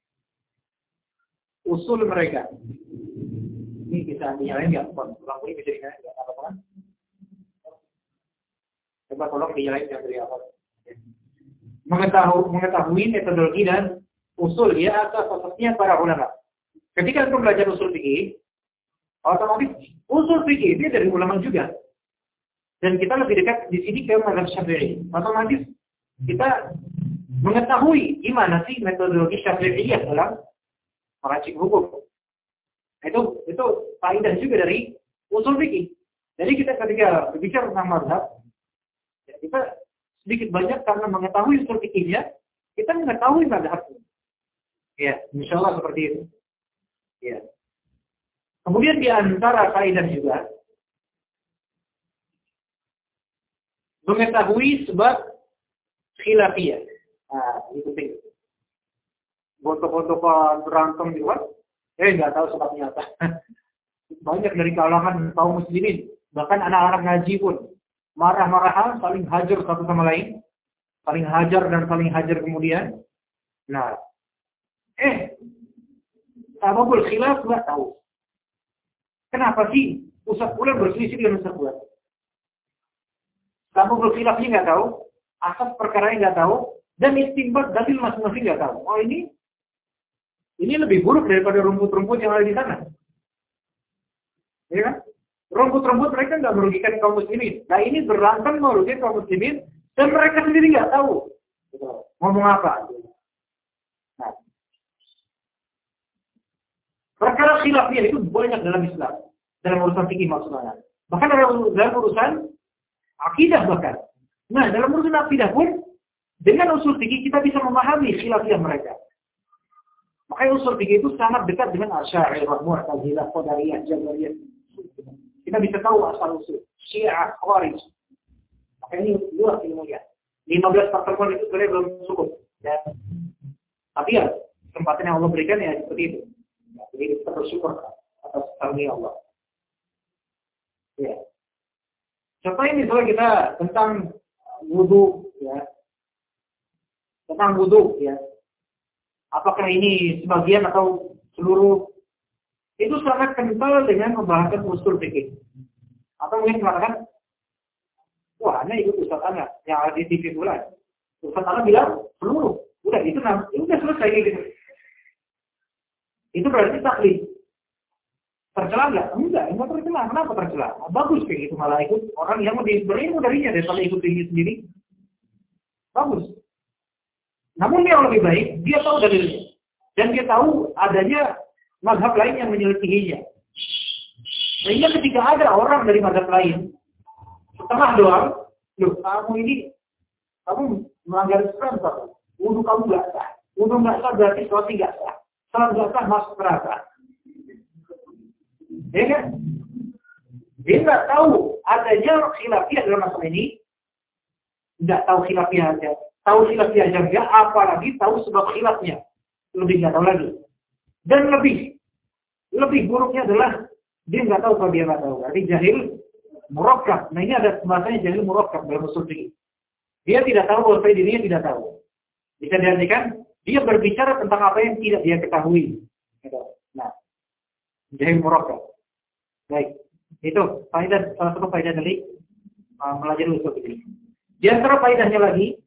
S1: usul mereka. Ini bisa dinyalain nggak? Lampu ini bisa dinyalain nggak? Apa kan? Coba tolong dinyalain yang dari awal. Mengetahui, mengetahui metodologi dan usul ya asas-asasnya para ulama. Ketika kita belajar usul fikih, otomatis usul fikih itu dari ulama juga. Dan kita lebih dekat di sini ke mazhab Syafi'i. Otomatis kita mengetahui gimana sih metodologi Syafi'iyah dalam meracik hukum. Itu itu faedah juga dari usul fikih. Jadi kita ketika berbicara tentang mazhab, ya kita sedikit banyak karena mengetahui usul fikihnya, kita mengetahui mazhabnya. Ya, insyaallah seperti itu. Ya. Kemudian di antara faedah juga mengetahui sebab khilafiyah. Nah, ini penting. Foto-foto berantem di luar, eh nggak tahu sebabnya apa. Banyak dari kalangan kaum muslimin, bahkan anak-anak ngaji pun marah-marahan, saling hajar satu sama lain, saling hajar dan saling hajar kemudian. Nah, eh, sababul khilaf nggak tahu. Kenapa sih Ustaz Fulan berselisih dengan Ustaz Fulan? Sababul khilafnya nggak tahu, asas perkaranya nggak tahu, dan istinbat dalil masing-masing nggak tahu. Oh ini, ini lebih buruk daripada rumput-rumput yang ada di sana. Ya kan? Rumput-rumput mereka nggak merugikan kaum muslimin. Nah ini berantem merugikan kaum muslimin dan mereka sendiri nggak tahu ngomong apa. Nah, perkara khilafiyah itu banyak dalam Islam, dalam urusan fikih maksudnya. Bahkan dalam, dalam urusan akidah bahkan. Nah dalam urusan akidah pun dengan usul fikih kita bisa memahami khilafiyah mereka. Makanya usul fikih itu sangat dekat dengan Asy'ariyah, Mu'tazilah, Qadariyah, Jabariyah. Kita bisa tahu asal usul Syiah, Khawarij. Makanya ini luas ilmunya. lima belas pertemuan itu sebenarnya belum cukup. Ya. Tapi ya, kesempatan yang Allah berikan ya seperti itu. Ya, jadi kita bersyukur atas karunia Allah. Ya. Contohnya misalnya kita tentang wudu, ya. Tentang wudu, ya. Apakah ini sebagian atau seluruh? Itu sangat kental dengan pembahasan usul fikih. Atau mungkin mengatakan, wah, ini ikut Ustaz Ana yang ada di T V bulan. Ustaz Ana bilang seluruh, udah itu nam, itu udah selesai gitu. Itu berarti taklid. Tercela nggak? Enggak, enggak tercela. Kenapa tercela? Bagus kayak gitu, malah ikut orang yang lebih berilmu darinya daripada ikut dirinya sendiri. Bagus. Namun yang lebih baik, dia tahu dalilnya. Dan dia tahu adanya mazhab lain yang menyelisihinya. Sehingga ketika ada orang dari mazhab lain, setengah doang, loh kamu ini, kamu melanggar Islam, wudu kamu nggak sah. Wudu nggak sah berarti sholat nggak sah. Sholat nggak sah masuk neraka. Ya kan? Dia nggak tahu adanya khilafiyah dalam masalah ini, nggak tahu khilafiyah aja. Tahu khilafiyah aja nggak, apalagi tahu sebab khilafnya. Lebih nggak tahu lagi. Dan lebih, lebih buruknya adalah dia nggak tahu kalau dia nggak tahu. Berarti jahil murakkab. Nah ini ada bahasanya jahil murakkab dalam usul fikih. Dia tidak tahu bahwa dirinya tidak tahu. Bisa diartikan dia berbicara tentang apa yang tidak dia ketahui. Nah, jahil murakkab. Baik, itu faedah salah satu faedah dari uh, mempelajari usul fikih. Di antara faedahnya lagi,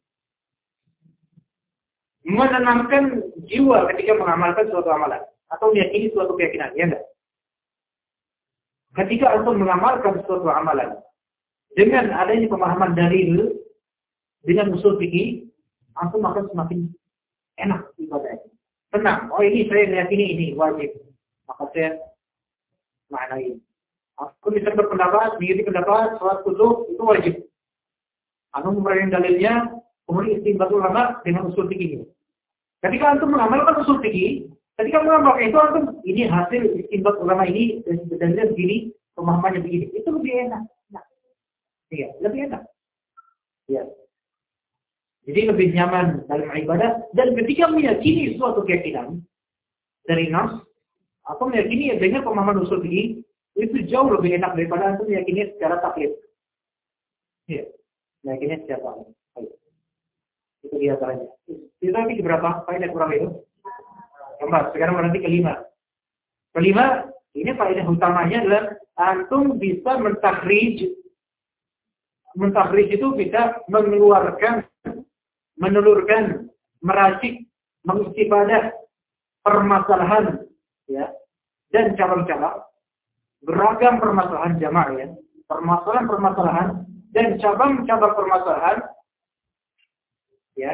S1: menenangkan jiwa ketika mengamalkan suatu amalan atau meyakini suatu keyakinan, ya enggak? Ketika antum mengamalkan suatu amalan dengan adanya pemahaman dalil dengan usul fikih, antum akan semakin enak ibadahnya. Tenang, oh ini saya meyakini ini wajib, maka saya maknai. Aku bisa berpendapat, mengikuti pendapat sholat kusuf itu wajib. Anu memperhatikan dalilnya, kemudian istinbat ulama dengan usul fikih. Ketika antum mengamalkan usul fikih, ketika mengamalkan itu antum ini hasil istinbat ulama ini dan dalilnya begini, pemahamannya begini, itu lebih enak. Nah, iya, lebih enak. Iya. Jadi lebih nyaman dalam ibadah dan ketika meyakini suatu keyakinan dari nas atau meyakini dengan pemahaman usul fikih itu jauh lebih enak daripada antum meyakini secara taklid. Iya, meyakini secara taklid. Itu dia caranya. Itu lagi berapa? Faedah kurang itu? Keempat. Sekarang berarti kelima. Kelima, ini faedah utamanya adalah antum bisa mentakhrij. Mentakhrij itu bisa mengeluarkan, menelurkan, meracik, mengistifadah permasalahan, ya, dan cabang-cabang, beragam permasalahan jamaah, ya, permasalahan-permasalahan dan cabang-cabang permasalahan, ya,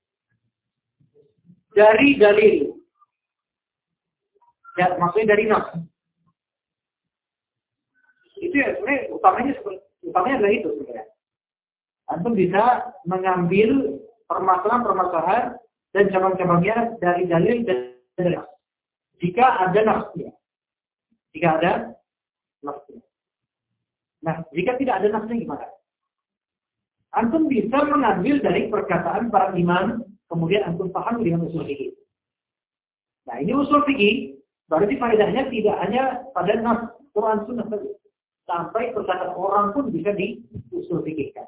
S1: dari dalil, ya, maksudnya dari nas. Itu ya sebenarnya utamanya utamanya adalah itu sebenarnya. Antum bisa mengambil permasalahan-permasalahan dan cabang-cabangnya dari dalil dan dari nas. Jika ada nasnya. Jika ada nasnya. Nah, jika tidak ada nasnya gimana? Antum bisa mengambil dari perkataan para imam, kemudian antum paham dengan usul fikih. Nah, ini usul fikih, berarti faedahnya tidak hanya pada nas Quran Sunnah saja. Sampai perkataan orang pun bisa di usul fikihkan.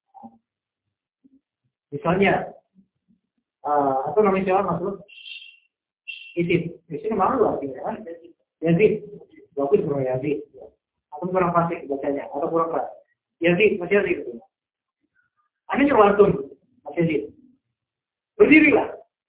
S1: Misalnya, uh, apa namanya siapa maksud? Yazid. Yazid malu artinya. Yazid. Bagus bro Yazid. Atau kurang fasik bacanya. Atau kurang keras. Yazid. Masih Yazid. Anda coba antum. Masih Yazid. Berdirilah.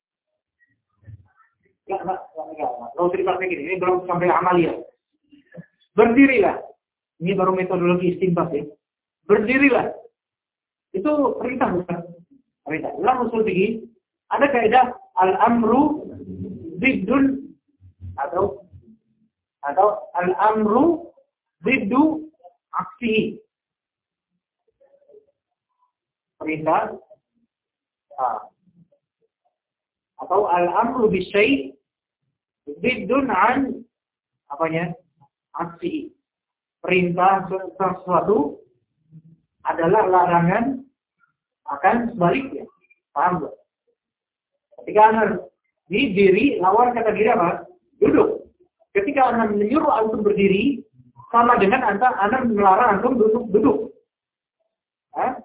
S1: Enggak, enggak, enggak. Enggak usah dipakai gini. Ini belum sampai amalia. Berdirilah. Ini baru metodologi istinbat ya. Berdirilah. Itu perintah bukan? Perintah. Dalam usul fikih ada kaidah al-amru biddun atau atau al-amru biddu aksi. Perintah ah. Atau al-amru bisyai' biddun an apanya? Aksi. Perintah sesuatu adalah larangan akan sebaliknya. Paham gak? Ketika Anda berdiri, lawan kata diri apa? Duduk. Ketika Anda menyuruh antum berdiri, sama dengan Anda, Anda melarang antum duduk. duduk. Hah?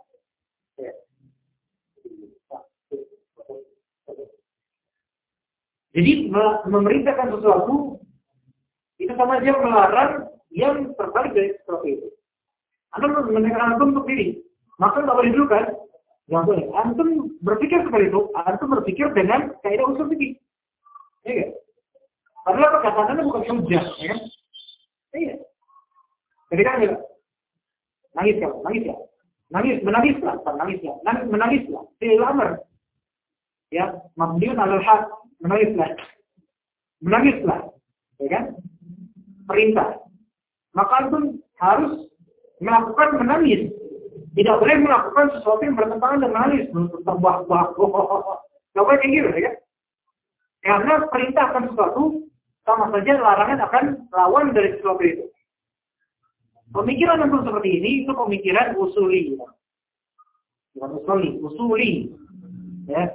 S1: Jadi memerintahkan sesuatu itu sama aja melarang yang terbalik dari seperti itu. Anda menekan antum untuk diri, maka tidak boleh duduk kan? Tidak boleh. Antum berpikir seperti itu, antum berpikir dengan kaidah usul fikih. Iya kan? Padahal perkataannya bukan hujah, ya kan? Iya. Ketika dia nangis ya, nangis ya, nangis, menangislah, menangislah, nangis, menangislah. Fi'il amr, ya, mabniun alal haq, menangislah, menangislah, ya kan? Perintah. Maka antum harus melakukan menangis. Tidak boleh melakukan sesuatu yang bertentangan dengan menangis. Tambah-tambah. Tidak boleh kayak gitu, ya kan? Karena perintah akan sesuatu, sama saja larangan akan lawan dari sesuatu itu. Pemikiran antum seperti ini, itu pemikiran usuli. Bukan usuli, usuli. Ya.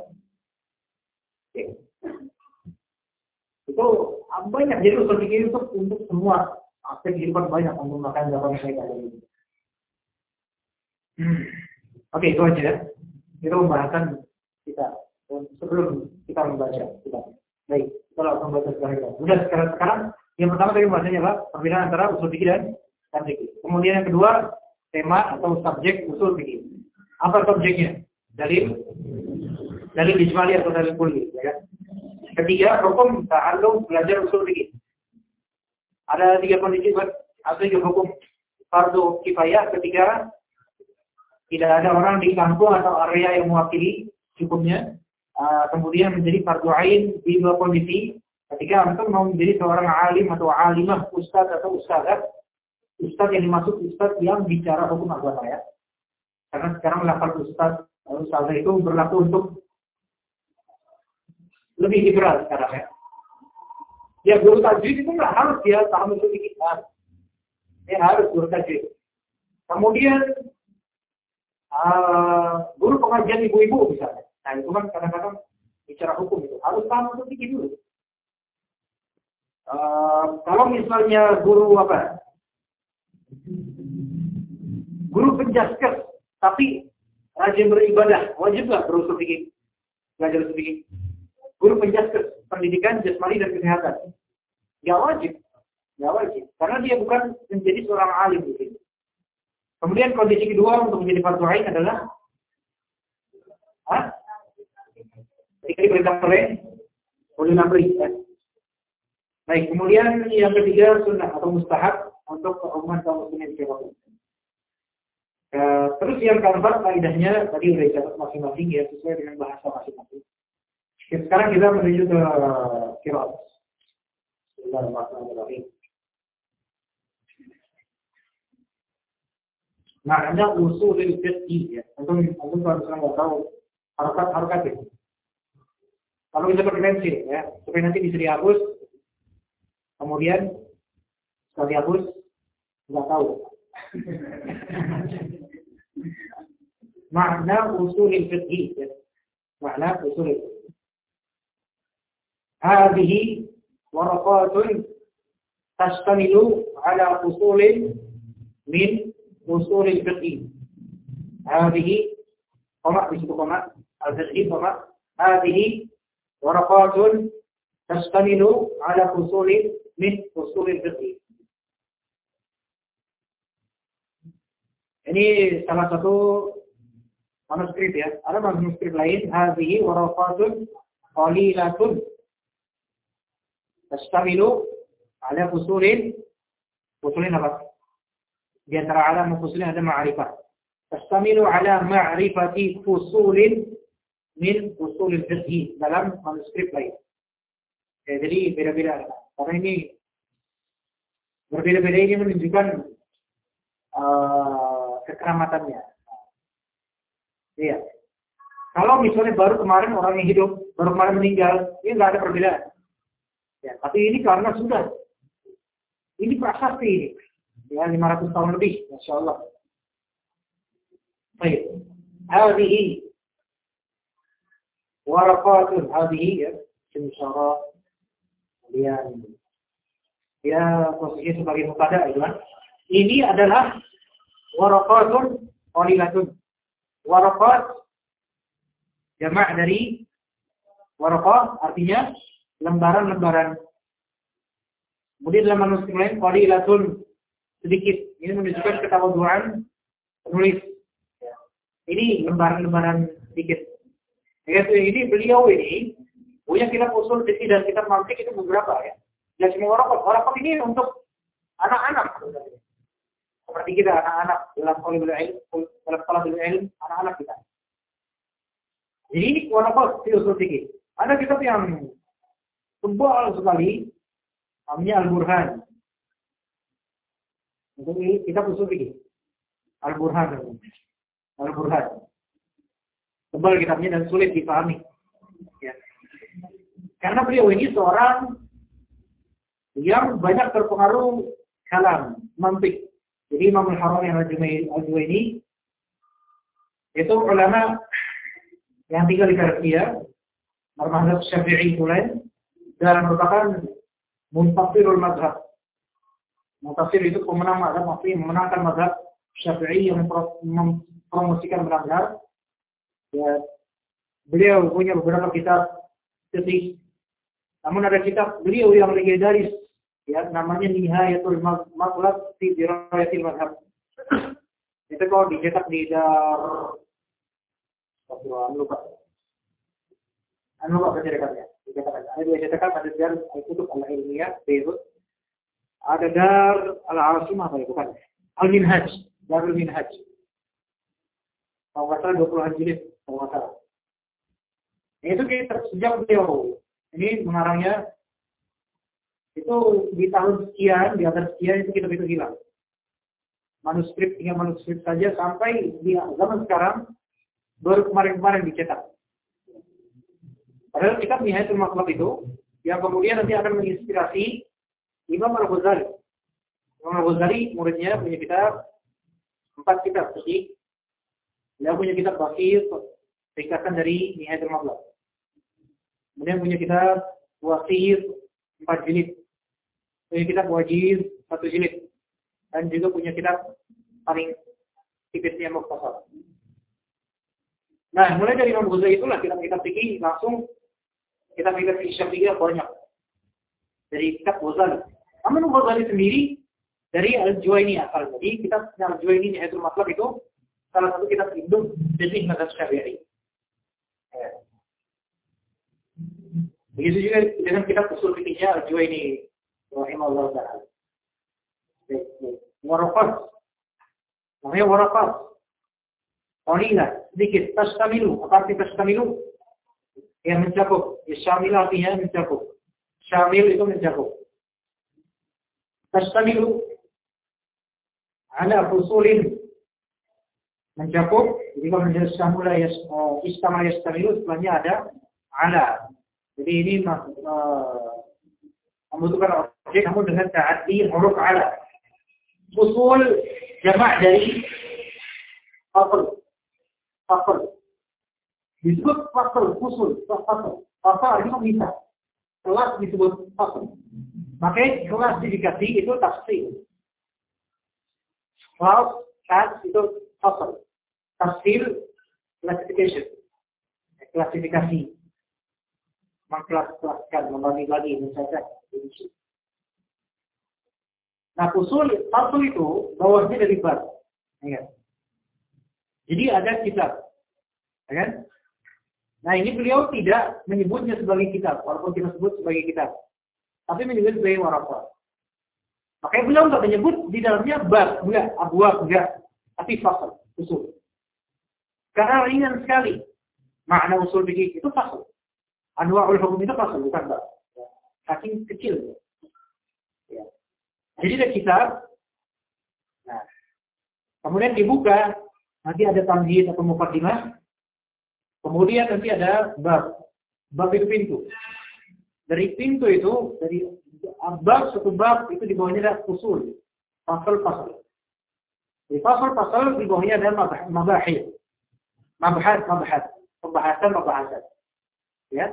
S1: Itu banyak. Jadi usul fikih itu untuk semua aspek kehidupan banyak untuk makan jawaban saya tadi. Hmm. Oke, itu aja. Itu pembahasan kita sebelum kita membaca. Kita. Baik, kita langsung membaca sekarang. Sudah sekarang sekarang yang pertama tadi bahasanya apa? Perbedaan antara usul fikih dan fikih. Kemudian yang kedua, tema atau subjek usul fikih. Apa subjeknya? Dalil, dalil ijmali atau dalil kulli. Ya. Ketiga, hukum ta'allum belajar usul fikih. Ada tiga kondisi buat atau tiga hukum fardu kifayah. Ketiga, tidak ada orang di kampung atau area yang mewakili cukupnya. Uh, kemudian menjadi fardu ain di dua kondisi. Ketika antum mau menjadi seorang alim atau alimah, ustaz atau ustazah. Ustaz yang dimaksud ustaz yang bicara hukum agama ya. Karena sekarang lafaz ustaz atau ustazah itu berlaku untuk lebih liberal sekarang ya. Ya guru tajwid itu nggak harus dia paham usul fikih. Dia harus guru tajwid. Kemudian uh, guru pengajian ibu-ibu misalnya. Nah itu kan kadang-kadang bicara hukum itu harus paham usul fikih dulu. Uh, kalau misalnya guru apa? Guru penjaskes tapi rajin beribadah, wajib nggak berusul fikih? Belajar usul fikih? Guru penjaskes pendidikan jasmani dan kesehatan, nggak wajib, nggak wajib, karena dia bukan menjadi seorang alim di sini. Kemudian kondisi kedua untuk menjadi fardu ain adalah, ah, ketika diperintah oleh oleh Nabi. Ya. Baik, kemudian yang ketiga sunnah atau mustahab untuk keumuman kaum muslimin di Jawa. Uh, terus yang keempat kaidahnya tadi udah dicatat masing-masing ya sesuai dengan bahasa masing-masing. Sekarang kita menuju ke qiraat. Bismillahirrahmanirrahim. Makna usul fiqh ya. Untuk untuk kalau misalnya nggak tahu harokat-harokat itu. Kalau kita pakai pensil ya, supaya nanti bisa dihapus. Kemudian setelah dihapus nggak tahu. Makna usul fiqh ya. Makna usul fiqh. هذه ورقات تشتمل على فصول من فصول الفقه. هذه قمع بسيط قمع الفقه قمع هذه ورقات تشتمل على فصول من فصول الفقه. Ini salah satu manuskrip ya. Ada manuskrip lain. هذه ورقات قليلة tastamilu ala fusulin fusulin apa? Di antara alam fusulin ada ma'rifah. Tastamilu ala ma'rifati fusulin min fusulil fiqh dalam manuskrip lain. Ya, jadi beda-beda. Karena ini berbeda-beda ini menunjukkan uh, kekeramatannya. Iya. Kalau misalnya baru kemarin orang yang hidup, baru kemarin meninggal, ini nggak ada perbedaan. Ya, tapi ini karena sudah, ini prasasti ini, ya lima ratus tahun lebih, masya Allah. Baik, hadhihi waraqatun hadhihi ya, semisal kemudian ya posisi sebagai mubtada itu kan. Ini adalah waraqatun qalilatun. Waraqat jamak dari waraqah artinya lembaran-lembaran. Kemudian dalam manuskrip lain qalilatun sedikit. Ini menunjukkan ketawaduan penulis. Ini lembaran-lembaran sedikit. Yaitu ini beliau ini punya kitab usul fikih dan kitab mantiq itu beberapa ya. Dan semua orang orang ini untuk anak-anak. Seperti kita anak-anak dalam talabul ilm, dalam talabul ilm anak-anak kita. Jadi ini waraqat usul fikih. Ada kitab yang tebal sekali, namanya Al-Burhan. Untuk ini kita usul fikih. Al-Burhan. Al-Burhan. Tebal kitabnya dan sulit dipahami. Ya. Karena beliau ini seorang yang banyak terpengaruh kalam, mantiq. Jadi Imam Al-Haramain Al-Juwaini itu ulama yang tinggal di Persia, mazhab Syafi'i mulai. Dan merupakan muntafirul mazhab. Muntafir itu pemenang mazhab, maksudnya memenangkan mazhab Syafi'i yang mempromosikan benar-benar ya, Beliau punya beberapa kitab fikih. Namun ada kitab beliau yang legendaris, ya, namanya Nihayatul Matlab fi Dirayatil Madhab. Itu kalau dicetak di Dar, anu lupa, anu lupa cetakannya. Dicetak ada dua cetakan, ada Dar Al-Kutub Al-Ilmiyah Beirut, ada Dar Al-Asimah apa ya, bukan? Al-Minhaj, Darul Minhaj. Kalau nggak salah dua puluh jilid, kalau nggak salah. Itu kita sejak beliau ini mengarangnya itu di tahun sekian, di atas sekian itu kita itu hilang. Manuskrip, tinggal manuskrip saja sampai di zaman sekarang baru kemarin-kemarin dicetak. Padahal kitab Nihayatul Matlab itu yang kemudian nanti akan menginspirasi Imam Al-Ghazali. Imam Al-Ghazali muridnya punya kitab empat kitab fikih. Dia punya kitab Basir, ringkasan dari Nihayatul Matlab. Kemudian punya kitab Wasir empat jilid, punya kitab Wajiz satu jilid, dan juga punya kitab paling tipisnya Mukhtasar. Nah, mulai dari Imam Ghazali itulah kitab-kitab fikih langsung kitab-kitab fikih Syafi'iyah banyak dari kitab Ghazali. Namun Ghazali sendiri dari Al-Juwaini asal. Jadi kitab Al-Juwaini Nihayatul Matlab itu salah satu kitab induk fikih mazhab Syafi'i. Begitu juga dengan kitab usul fikihnya Al-Juwaini rahimahullah ta'ala. Waraqat. Namanya waraqat. Qalilah, sedikit. Tashtamilu. Apa arti tashtamilu? Yang mencakup. Ya, syamil artinya mencakup. Syamil itu mencakup. Tashtamilu ala fusulin. Mencakup. Jadi kalau menjadi syamula istama yastamilu, setelahnya ada ala. Jadi ini uh, membutuhkan objek namun dengan ta'addi huruf ala. Usul jamak dari fasl. Fasl. Disebut fasl, usul, fasl. Fasl itu bisa. Kelas disebut fasl. Makanya klasifikasi itu tafsir. Kelas, kelas itu fasl. Tafsir, classification. Klasifikasi. Mengkelas-kelaskan, membagi-bagi, misalkan. Nah, usul satu itu bawahnya dari bab. Ya. Jadi ada kitab. Ya kan? Nah, ini beliau tidak menyebutnya sebagai kitab, walaupun kita sebut sebagai kitab. Tapi menyebut sebagai waraqah. Makanya beliau tidak menyebut di dalamnya bab, enggak, abwab, enggak. Tapi fasal, usul. Karena ringan sekali. Makna usul fikih itu fasal. Anwa'ul hukum itu fasal, bukan bab. Saking kecil. Ya. Jadi ada kitab. Nah, kemudian dibuka, nanti ada tamhid atau muqaddimah. Kemudian nanti ada bab. Bab itu pintu. Dari pintu itu, dari bab satu bab itu di bawahnya ada usul. Fasal-fasal. Di fasal-fasal di bawahnya ada mabahid. Mabahad, mabahad. Pembahasan, pembahasan. Ya.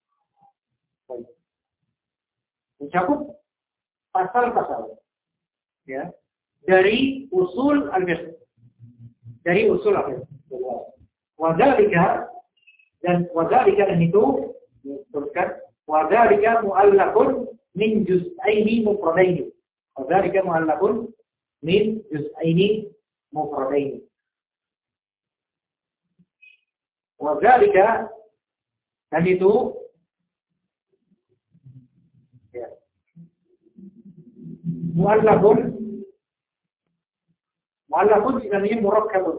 S1: Mencakup pasal-pasal. Ya. Dari usul al-fiqh. Dari usul al-fiqh. Wadhalika dan wadhalika dan itu disebutkan wadhalika mu'allaqun min juz'aini mufradaini. Wadhalika mu'allaqun min juz'aini mufradaini. Wadhalika dan itu ya, mu'allaqun mu'allaqun sebenarnya murakkabun.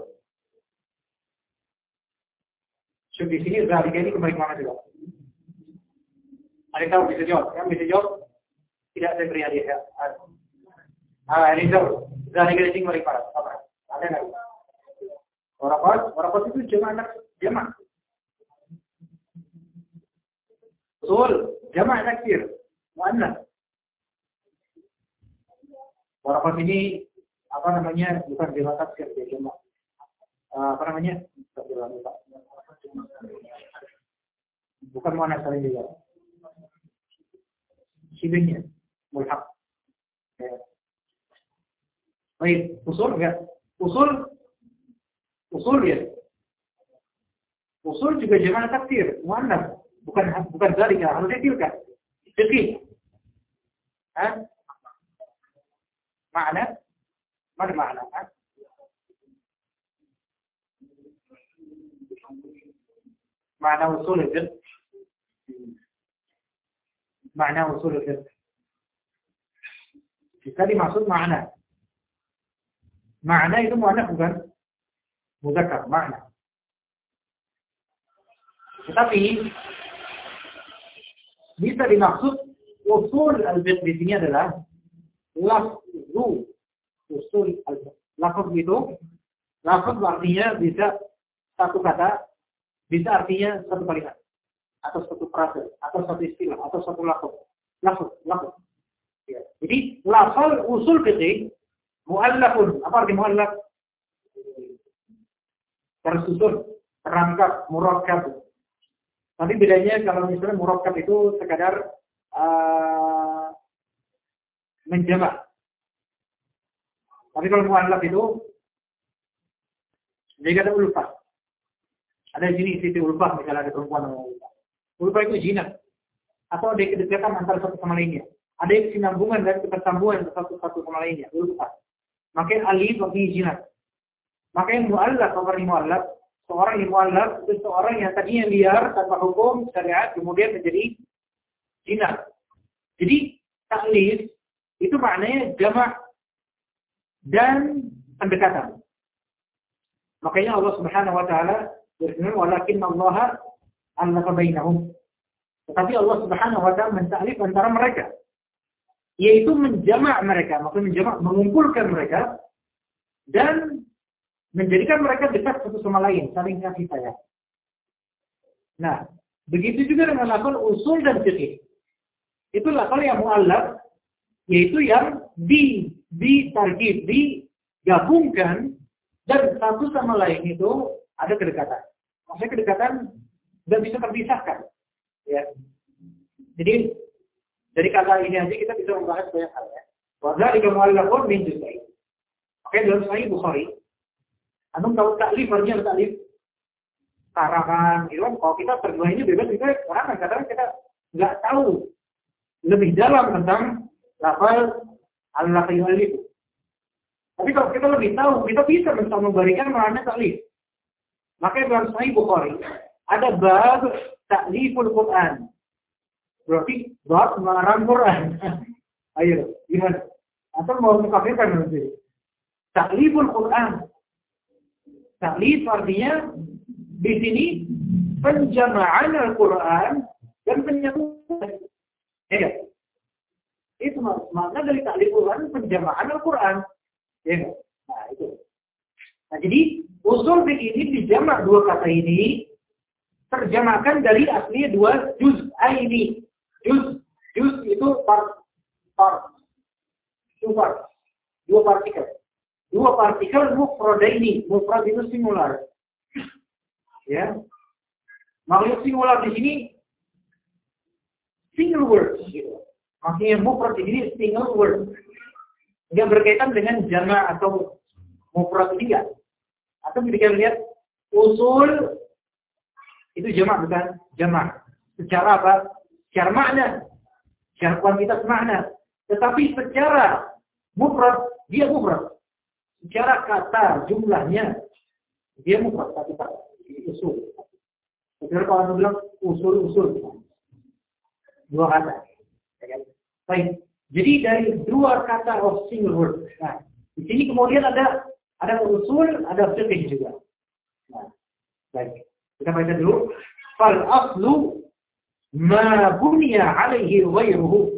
S1: So, di sini zalika ini kembali kemana juga? Ada yang tahu bisa jawab? Yang bisa jawab tidak saya beri hadiah. Ah, ini jawab. Zalika ini kembali kemana? Apa? Ada nggak? Waraqat, waraqat itu jamaah jamaah. Usul jamaah taksir, muannas. Waraqat ini apa namanya? Bukan jamaah taksir, dia jamaah. Uh, apa namanya? Bukan muannas saja juga. Sibenya mulhaq. Ya. Baik, usul enggak? Usul usul ya. Usul juga jamak taksir, muannats, bukan bukan zalika, harusnya tilka. Fiqih. Hah? Makna? Mana makna? Hah? Makna usul itu. Makna usul itu. Jika dimaksud makna. Makna itu muannats bukan muzakkar, makna. Tetapi bisa dimaksud usul al-fiqh di sini adalah lafzu usul al-fiqh. Lafaz itu, lafaz artinya bisa satu kata, bisa artinya satu kalimat, atau satu frase, atau satu istilah, atau satu lafaz. Lafaz, lafaz. Ya. Jadi lafaz usul fiqh muallafun. Apa arti muallaf? Tersusun, terangkat, murakkab. Tapi bedanya kalau misalnya murakkab itu sekadar uh, menjamak. Tapi kalau muallaf itu dia kata ulfah. Ada jenis sisi ulfah, misalnya ada perempuan yang ulfah. Ulfah itu jinak. Atau ada kedekatan antara satu sama lainnya. Ada kesinambungan dan ketersambungan satu satu sama lainnya. Ulfah. Makanya alif artinya jinak. Makanya muallaf, apa arti muallaf? Seorang yang muallaf itu seorang yang tadinya liar tanpa hukum syariat kemudian menjadi jinak. Jadi taklif itu maknanya jamak dan pendekatan. Makanya Allah Subhanahu wa taala berfirman walakin Allah allafa bainahum. Tetapi Allah Subhanahu wa taala mentaklif antara mereka. Yaitu menjamak mereka, maksudnya menjamak mengumpulkan mereka dan menjadikan mereka dekat satu sama lain, saling kasih sayang. Nah, begitu juga dengan lafal usul dan fiqh. Itu lafal yang muallaf, yaitu yang di ditarkib, digabungkan dan satu sama lain itu ada kedekatan. Maksudnya kedekatan tidak bisa terpisahkan. Ya. Jadi dari kata ini aja kita bisa membahas banyak hal ya. Wadzalika muallafun min juz'ain. Oke, dalam Sahih Bukhari antum tahu taklif artinya taklif karangan gitu kan. Kalau kita berdua ini bebas kita orang kadang kita nggak tahu lebih dalam tentang lafal al-lafal. Tapi kalau kita lebih tahu, kita bisa memberikan makna taklif. Makanya dalam Sahih Bukhari ada bab takliful Quran. Berarti bab melarang Quran. Ayo, gimana? Atau mau mengkafirkan nanti? Takliful Quran. Taklif artinya di sini penjamaan Al-Quran dan penyambungan. Ya, itu makna dari taklif Quran penjamaan Al-Quran. Ya, nah itu. Nah jadi usul fikih ini dijamak dua kata ini terjemahkan dari aslinya dua juz ini. Juz, juz itu part, part, two part, dua partikel. Dua partikel mufradaini, mufrad itu singular. Ya. Maksud singular di sini single word gitu. Maksudnya mufrad di sini single word. Enggak berkaitan dengan jamak atau mufrad dia. Atau ketika lihat usul itu jamak bukan jamak. Secara apa? Secara makna. Secara kuantitas makna. Tetapi secara mufrad dia mufrad. Secara kata jumlahnya dia mufrad satu kata usul. Jadi kalau anda bilang usul-usul dua kata. Baik. Jadi dari dua kata of single word. Nah, di sini kemudian ada ada usul, ada fiqh juga. Nah, baik. Kita baca dulu. Fal aslu ma bunya alaihi ghairuhu.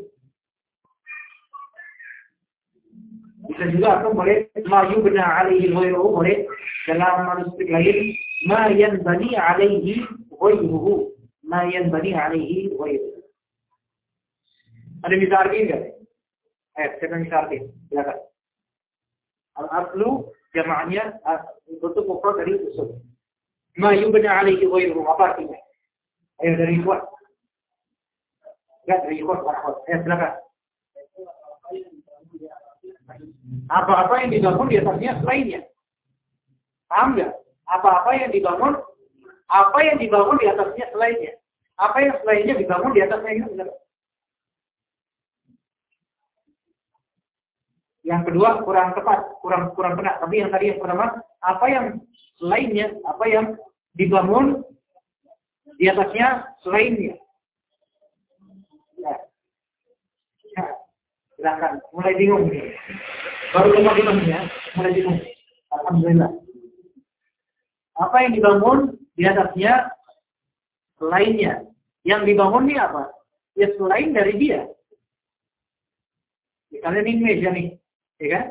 S1: Bisa juga atau boleh ma yubna alaihi ghairuhu, boleh dalam manuskrip lain ma yanbani alaihi ghairuhu, ma yanbani alaihi ghairuhu. Ada bisa arti enggak? Eh, saya bisa arti. Silakan. Al-aslu jamaknya bentuk mufrad dari usul. Ma yubna alaihi ghairuhu, apa artinya? Ayo dari kuat. Enggak dari kuat, kuat. Eh, silakan. Apa-apa yang dibangun di atasnya selainnya. Paham nggak? Apa-apa yang dibangun Apa yang dibangun di atasnya selainnya? Apa yang selainnya dibangun di atasnya itu benar? Yang kedua kurang tepat, kurang kurang benar. Tapi yang tadi yang pertama, apa yang selainnya, apa yang dibangun di atasnya selainnya? Ya. Ya. Silakan, mulai bingung nih. Baru lima bingung ya, mulai bingung. Alhamdulillah. Apa yang dibangun di atasnya selainnya? Yang dibangun ini apa? Ya selain dari dia. Misalnya ini meja nih, ya kan?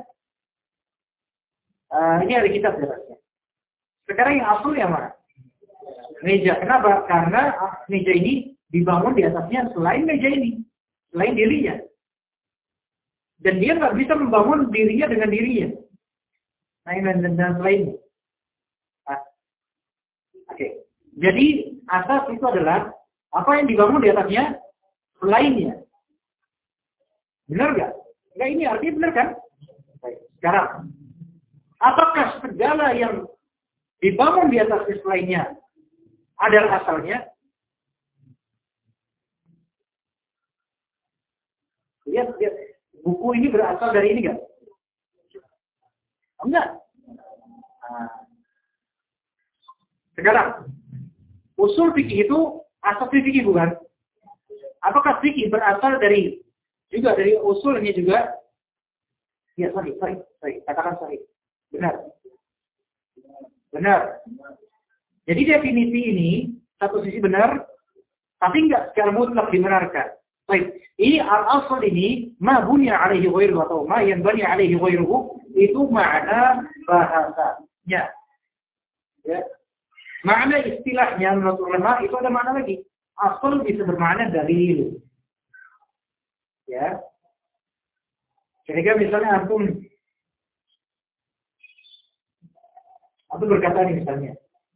S1: Uh, ini ada kitab jelasnya. Sekarang yang asal yang mana? Meja. Kenapa? Karena meja ini dibangun di atasnya selain meja ini, selain dirinya. Dan dia nggak bisa membangun dirinya dengan dirinya. Nah, dan, dan, dan selainnya. Nah, Oke. Okay. Jadi asas itu adalah apa yang dibangun di atasnya selainnya. Benar nggak? Nggak, ini artinya benar kan? Baik. Sekarang, apakah segala yang dibangun di atasnya selainnya adalah asalnya? Lihat, lihat. Buku ini berasal dari ini nggak? Enggak. Nah. Sekarang, usul fikih itu asal fikih bukan? Apakah fikih berasal dari juga dari usulnya juga? Ya, sorry, sorry, sorry. Katakan sorry. Benar. Benar. Jadi definisi ini satu sisi benar, tapi enggak secara mutlak dibenarkan. Baik, ini al-asal ini ma bunya alaihi ghairuhu atau ma yanbani alaihi ghairuhu itu makna bahasanya. Ya. Makna istilahnya menurut ulama itu ada makna lagi. Asal bisa bermakna dalil. Ya. Ketika misalnya antum antum berkata nih misalnya,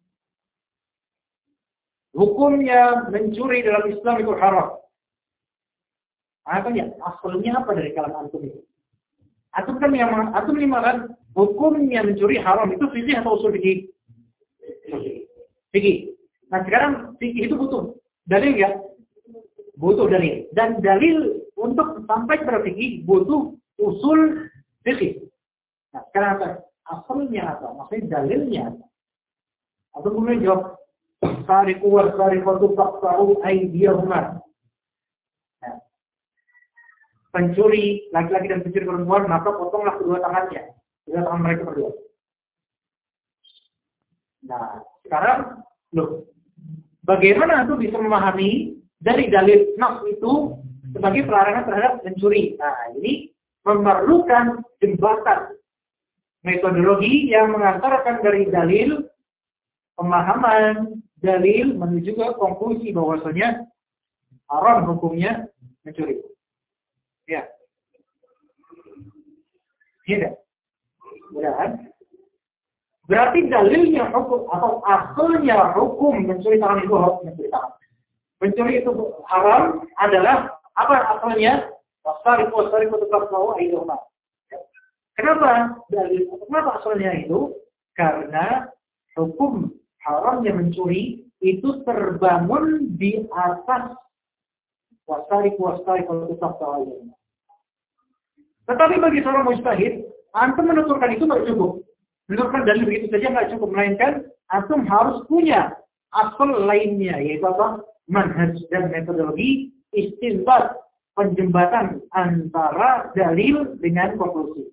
S1: hukumnya mencuri dalam Islam itu haram. Apa ya? Asalnya apa dari kalam antum itu? Antum kan yang antum mengatakan hukumnya mencuri haram itu fikih atau usul fikih? Fikih. Nah sekarang fikih itu butuh dalil ya? Butuh dalil. Dan dalil untuk sampai kepada fikih butuh usul fikih. Nah sekarang apa? Asalnya apa? Maksudnya dalilnya apa? Atau kemudian jawab sariqu wa sariqatu faqta'u aydiyahuma. Pencuri laki-laki dan pencuri perempuan, maka potonglah kedua tangannya, kedua tangan mereka berdua. Nah, sekarang, loh, bagaimana itu bisa memahami dari dalil nas itu sebagai pelarangan terhadap mencuri? Nah, ini memerlukan jembatan metodologi yang mengantarkan dari dalil pemahaman dalil menuju ke konklusi bahwasanya haram hukumnya mencuri. Ya. Tidak. Benar. Berarti dalilnya hukum atau asalnya hukum mencuri tangan itu harus mencuri tangan. Mencuri itu haram adalah apa asalnya? Wasariqu wasariqu taqta'u aydihuma. Kenapa dalil? Kenapa asalnya itu? Karena hukum haramnya mencuri itu terbangun di atas wasariqu wasariqu taqta'u aydihuma. Tetapi bagi seorang mujtahid, antum menuturkan itu nggak cukup. Menuturkan dalil begitu saja nggak cukup, melainkan antum harus punya asal lainnya, yaitu apa? Manhaj dan metodologi istinbat, penjembatan antara dalil dengan konklusi.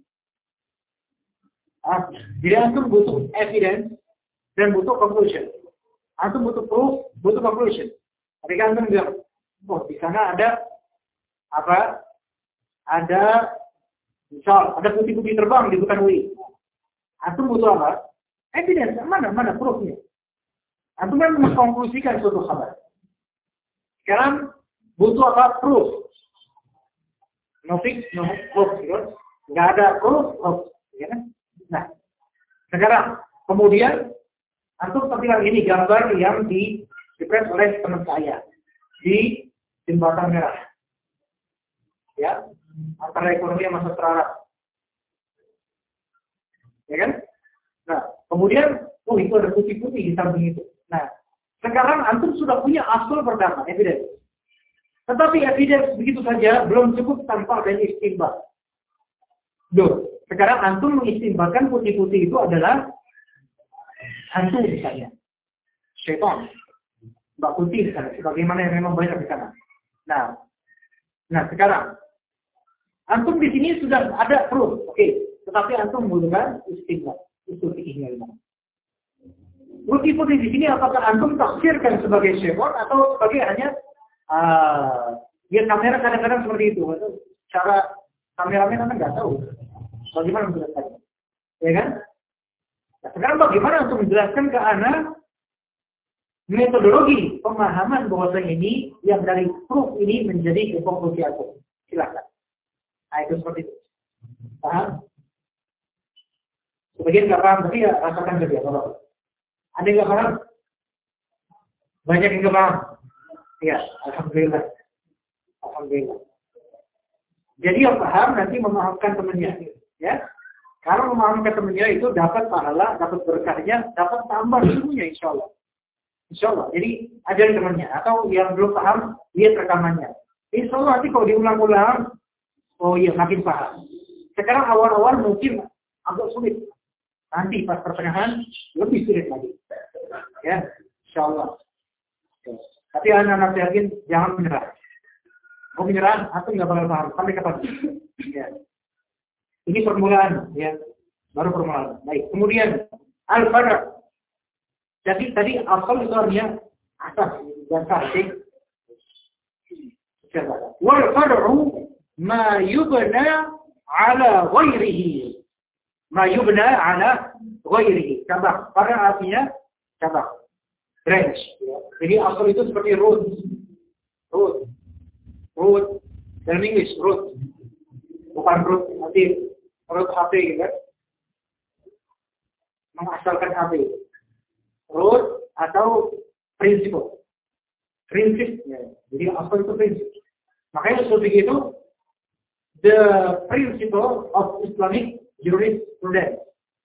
S1: Ah, jadi antum butuh evidence dan butuh conclusion. Antum butuh proof, butuh conclusion. Ketika antum bilang, oh di sana ada apa? Ada misal ada putih-putih terbang di hutan U I. Antum butuh apa? Evidence. Mana? Mana proofnya? Antum kan mengkonklusikan suatu kabar. Sekarang butuh apa? Proof. No fix, no proof. Nggak ada proof. proof. Ya kan? Nah, sekarang kemudian antum bilang ini gambar yang di diprint oleh teman saya di Jembatan Merah. Ya, antara ekonomi yang masuk terarah. Ya kan? Nah, kemudian, oh itu ada putih-putih di samping itu. Nah, Sekarang antum sudah punya asal pertama, evidence. Tetapi evidence begitu saja belum cukup tanpa adanya istinbat. Duh, sekarang antum mengistinbatkan putih-putih itu adalah hantu misalnya. Syaitan. Mbak Putih misalnya, sebagaimana yang memang banyak di sana. Nah, nah sekarang antum di sini sudah ada proof, oke. Okay. Tetapi antum membutuhkan istinbat, usul fikihnya gimana? Putih-putih di sini apakah antum tafsirkan sebagai syaitan atau sebagai hanya uh, ya kamera kadang-kadang seperti itu. Cara kameramen anda nggak tahu bagaimana menjelaskannya, ya kan? Nah, sekarang bagaimana untuk menjelaskan ke anak metodologi pemahaman bahwasanya ini yang dari proof ini menjadi konklusi aku? Silakan. Nah, itu seperti itu. Paham? Sebagian nggak paham, tapi ya rasakan saja. Kalau ada yang nggak paham, banyak yang nggak paham. Ya, alhamdulillah, alhamdulillah. Jadi yang paham nanti memahamkan temannya, ya. Kalau memahamkan temannya itu dapat pahala, dapat berkahnya, dapat tambah ilmunya, insya Allah. Insya Allah. Jadi ajarin temannya. Atau yang belum paham, lihat rekamannya. Insya Allah nanti kalau diulang-ulang, oh iya makin paham. Sekarang awal-awal mungkin agak sulit. Nanti pas pertengahan lebih sulit lagi. Ya, insya Allah. Tapi anak-anak yakin jangan menyerah. Mau menyerah, atau nggak bakal paham sampai kapan? Ya. Ini permulaan, ya, baru permulaan. Baik. Kemudian al-far'. Jadi tadi asal itu artinya asas dan tasik. Wal far'u ma yubna ala ghairihi. Ma yubna ala ghairihi. Cabang. Far'a artinya cabang. Branch. Jadi asal itu seperti root. Root. Root. Dalam English, root. Bukan root, nanti root H P gitu kan. Mengasalkan H P. Root atau prinsip. Prinsip. Ya. Jadi asal itu prinsip. Makanya seperti itu, the principle of Islamic jurisprudence.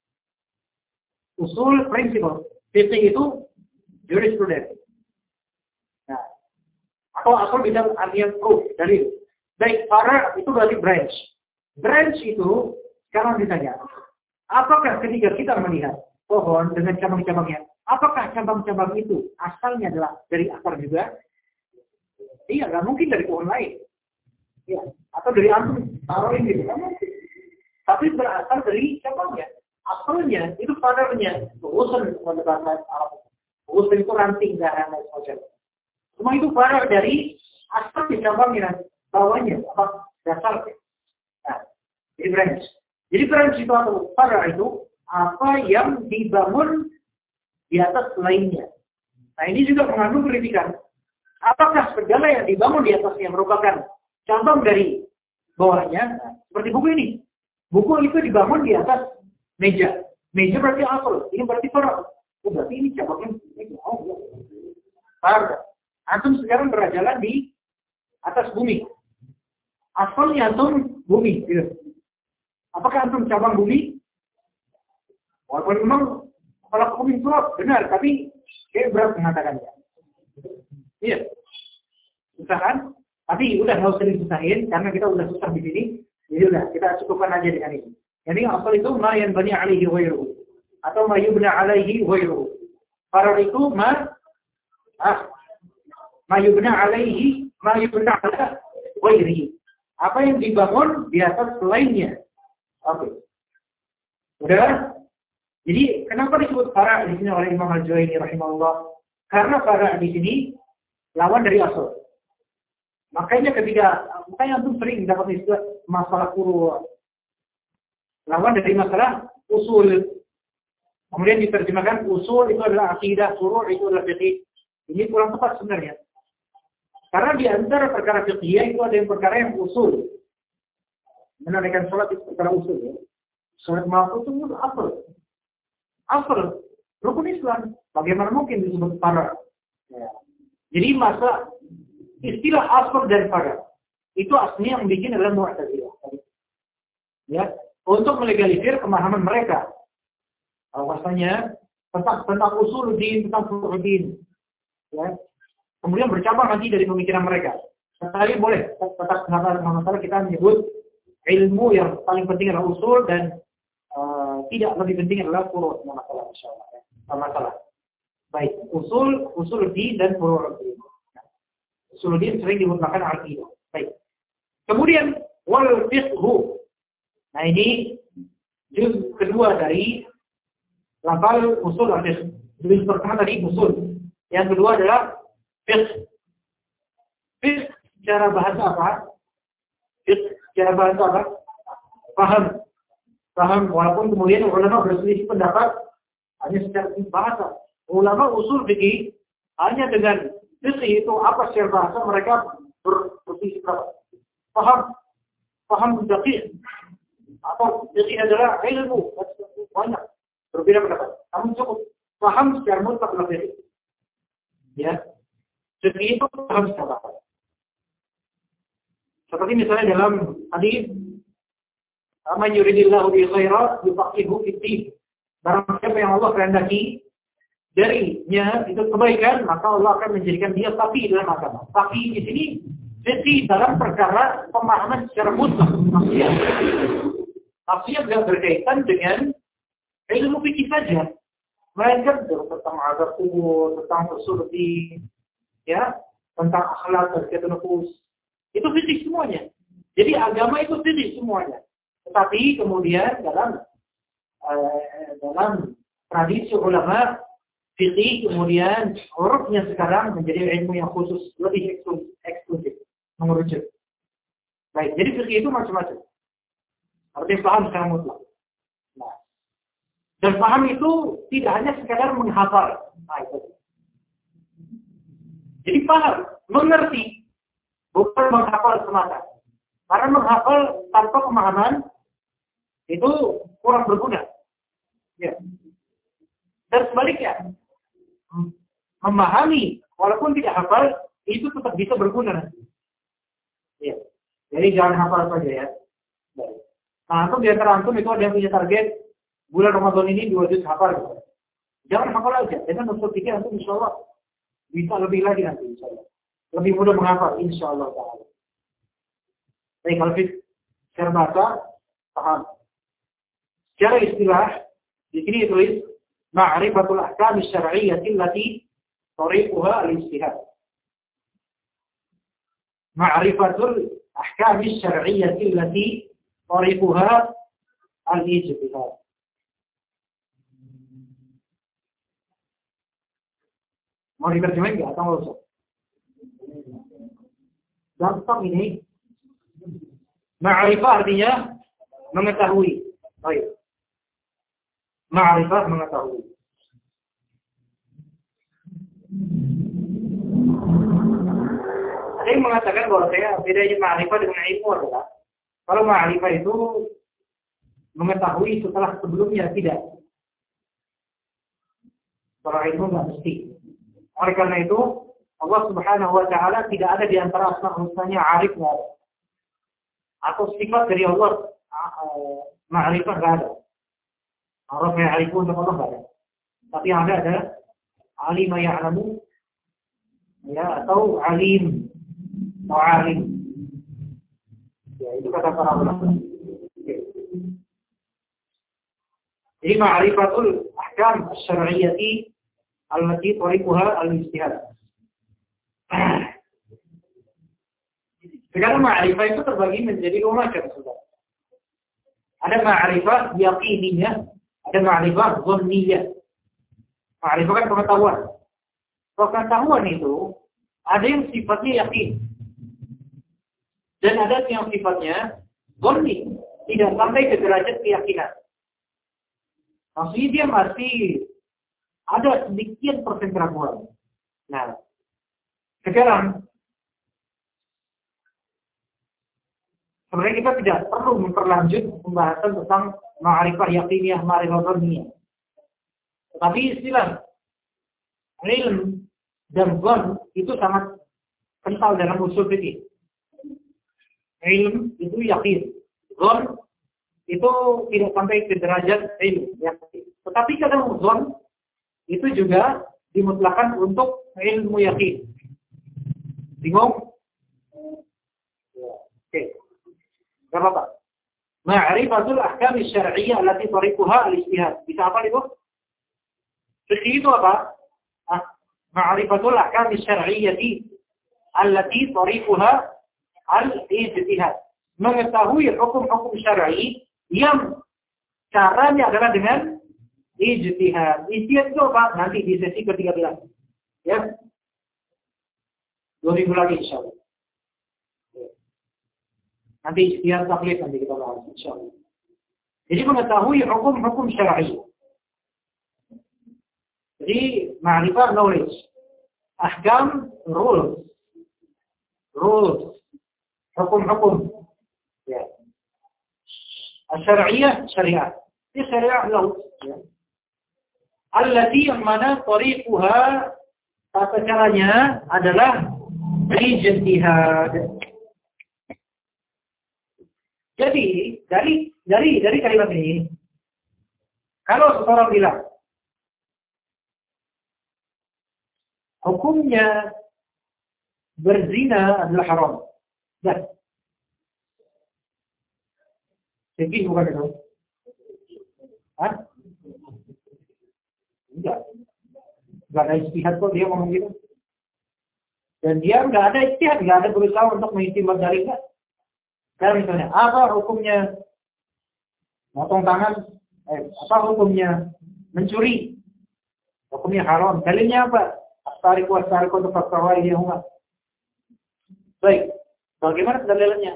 S1: Usul prinsip. Fikih itu jurisprudence. Nah, atau asal bisa artinya proof dari baik para itu berarti branch. Branch itu sekarang ditanya, apakah ketika kita melihat pohon dengan cabang-cabangnya, apakah cabang-cabang itu asalnya adalah dari akar juga? Iya, nggak mungkin dari pohon lain. Ya, atau dari antum taruhin gitu kan? Tapi berasal dari cabangnya. Asalnya itu padarnya, urusan pada bahasa Arab. Urusan itu ranting dan lain sebagainya. Semua itu padar dari asal di cabangnya, bawahnya, apa dasarnya. Nah, jadi branch. Jadi branch itu atau padar itu apa yang dibangun di atas lainnya. Nah, ini juga mengandung kritikan. Apakah segala yang dibangun di atasnya merupakan cabang dari bawahnya? Nah, seperti buku ini. Buku itu dibangun di atas meja. Meja berarti apa? Ini berarti para. Oh, berarti ini cabangnya. Oh, para. Antum sekarang berjalan di atas bumi. Asalnya antum bumi. Gitu. Apakah antum cabang bumi? Walaupun memang kalau bumi suap benar, tapi saya berat mengatakannya. Iya, susah kan? Tapi udah nggak usah disusahin karena kita udah susah di sini. Jadi udah kita cukupkan aja dengan ini. Jadi asal itu ma yang bani alaihi ghairuhu atau ma yubna alaihi ghairuhu. Para itu ma ah ma yubna alaihi ma yubna ala ghairihi. Apa yang dibangun di atas selainnya. Oke. Okay. Udah. Jadi kenapa disebut para di sini oleh Imam Al-Juwaini rahimahullah? Karena para di sini lawan dari asal. Makanya ketika, makanya antum sering dapat istilah masalah furu'. Lawan dari masalah usul. Kemudian diterjemahkan usul itu adalah akidah, furu' itu adalah fiqih. Ini kurang tepat sebenarnya. Karena di antara perkara fiqih itu ada yang perkara yang usul. Menunaikan sholat itu perkara usul. Ya. Sholat maaf itu asal. Asal. Rukun Islam. Bagaimana mungkin disebut para? Ya. Jadi masa istilah asal dan para itu aslinya yang bikin adalah Mu'tazilah. Ya, untuk melegalisir pemahaman mereka. Bahwasanya tentang tentang usuluddin, tentang furu'uddin. Ya. Kemudian bercabang nanti dari pemikiran mereka. Tetapi boleh, tetap masalah kita menyebut ilmu yang paling penting adalah usul dan uh, tidak lebih penting adalah furu'. Masalah insyaallah. Ya. Masalah. Baik, usul, usul din dan furu'. Usul din sering dimutlakan aqidah. Baik. Kemudian wal fiqhu. Nah ini juz kedua dari lafal usul al-fiqh. Juz pertama tadi usul. Yang kedua adalah fiqh. Fiqh secara bahasa apa? Fiqh secara bahasa apa? Paham. Paham. Walaupun kemudian ulama berselisih pendapat hanya secara bahasa. Ulama usul fikih hanya dengan fiqh itu apa secara bahasa mereka berselisih pendapat. Paham. Paham fikih. Atau fikih adalah ilmu. Banyak. Berbeda pendapat. Namun cukup paham secara mutlak adalah fikih. Ya. Fikih itu paham secara bahasa. Seperti misalnya dalam hadis, "Man yuridillahu bihi khairan yufaqihuhu fid-din." Barang siapa yang Allah kehendaki darinya itu kebaikan, maka Allah akan menjadikan dia faqih dalam agama. Faqih di sini jadi dalam perkara pemahaman secara mutlak. Maksudnya, maksudnya tidak berkaitan dengan ilmu fikih saja, melainkan tentang azab kubur, tentang usul din, ya, tentang akhlak dan ketenufus. Itu fikih semuanya. Jadi agama itu fikih semuanya. Tetapi kemudian dalam uh, dalam tradisi ulama fikih kemudian hurufnya sekarang menjadi ilmu yang khusus, lebih eksklusif, mengerucut. Baik, jadi fikih itu macam-macam. Artinya paham secara mutlak. Nah, dan paham itu tidak hanya sekadar menghafal. Nah, itu. Jadi paham, mengerti. Bukan menghafal semata. Karena menghafal tanpa pemahaman itu kurang berguna. Ya. Dan sebaliknya, memahami walaupun tidak hafal itu tetap bisa berguna. Ya. Jadi jangan hafal saja ya. Nah, antum di antara antum itu ada yang punya target bulan Ramadan ini dua juz hafal. Jangan hafal aja. Dengan usul fikih antum insyaallah bisa lebih lagi nanti insyaallah. Lebih mudah menghafal, insya Allah ta'ala. Baik, kalau secara bahasa, paham. Secara istilah, di sini ditulis, Ma'rifatul ahkam syar'iyyati allati tariquha al-ijtihad. Ma'rifatul ahkam syar'iyyati allati tariquha al-ijtihad. Mau diterjemahin nggak? Atau nggak usah? Gampang ini. Ma'rifah artinya mengetahui. Baik. Ma'rifah mengetahui. Ada yang mengatakan bahwa saya bedanya ma'rifah dengan ilmu adalah kalau ma'rifah itu mengetahui setelah sebelumnya tidak. Kalau ilmu nggak mesti. Oleh karena itu Allah Subhanahu wa ta'ala tidak ada di antara asma husnanya arif nggak ada. Atau sifat dari Allah ma'rifah nggak ada. Araf ya'rifu untuk Allah nggak ada. Tapi yang ada adalah alim ya'lamu ya atau alim atau alim. Ya itu kata para ulama. Jadi ma'rifatul ahkam asy-syar'iyyati allati tariquha al-ijtihad. Sekarang ma'rifah itu terbagi menjadi dua macam. Ada ma'rifah yaqiniyah, ada ma'rifah dhanniyah. Ma'rifah kan pengetahuan. Pengetahuan itu ada yang sifatnya yakin. Dan ada yang sifatnya dhanni, tidak sampai ke derajat keyakinan. Maksudnya dia masih ada sedikit persen keraguan. Nah, sekarang sebenarnya kita tidak perlu memperlanjut pembahasan tentang ma'rifah yaqiniyah, ma'rifah dhanniyah. Tapi istilah ilm dan dhann itu sangat kental dalam usul fikih. Ilm itu yakin, dhann itu tidak sampai ke derajat ilm. Tetapi kadang dhann itu juga dimutlakan untuk ilmu yakin. Bingung? Oke. Gak apa-apa. Ma'rifatul ahkam syar'iyyah allati tariquha al-ijtihad. Bisa apa itu? Jadi itu apa? Ma'rifatul ahkam syar'iyyati allati tariquha al-ijtihad. Mengetahui hukum-hukum syar'i yang caranya adalah dengan ijtihad. Ijtihad itu apa? Nanti di sesi ke tiga belas. Ya. Dua minggu lagi insyaallah. Nanti ijtihad taklif nanti kita bahas insyaallah. Jadi mengetahui hukum-hukum syar'i. Jadi ma'rifah knowledge. Ahkam rules. Rules. Hukum-hukum. Ya. Syariah syariat. Ini syariat laut. Ya. Allati yang mana tariquha tata caranya adalah ijtihad. Jadi dari dari dari kalimat ini, kalau seseorang bilang hukumnya berzina adalah haram, dan jadi bukan itu, Hah? Enggak, enggak ada ijtihad kok dia ngomong gitu, dan dia enggak ada ijtihad, enggak ada berusaha untuk mengistimbat dalilnya. Sekarang misalnya, apa hukumnya motong tangan? Eh, apa hukumnya mencuri? Hukumnya haram. Dalilnya apa? Astariku astariku untuk fakta dia enggak. Baik, bagaimana dalilnya?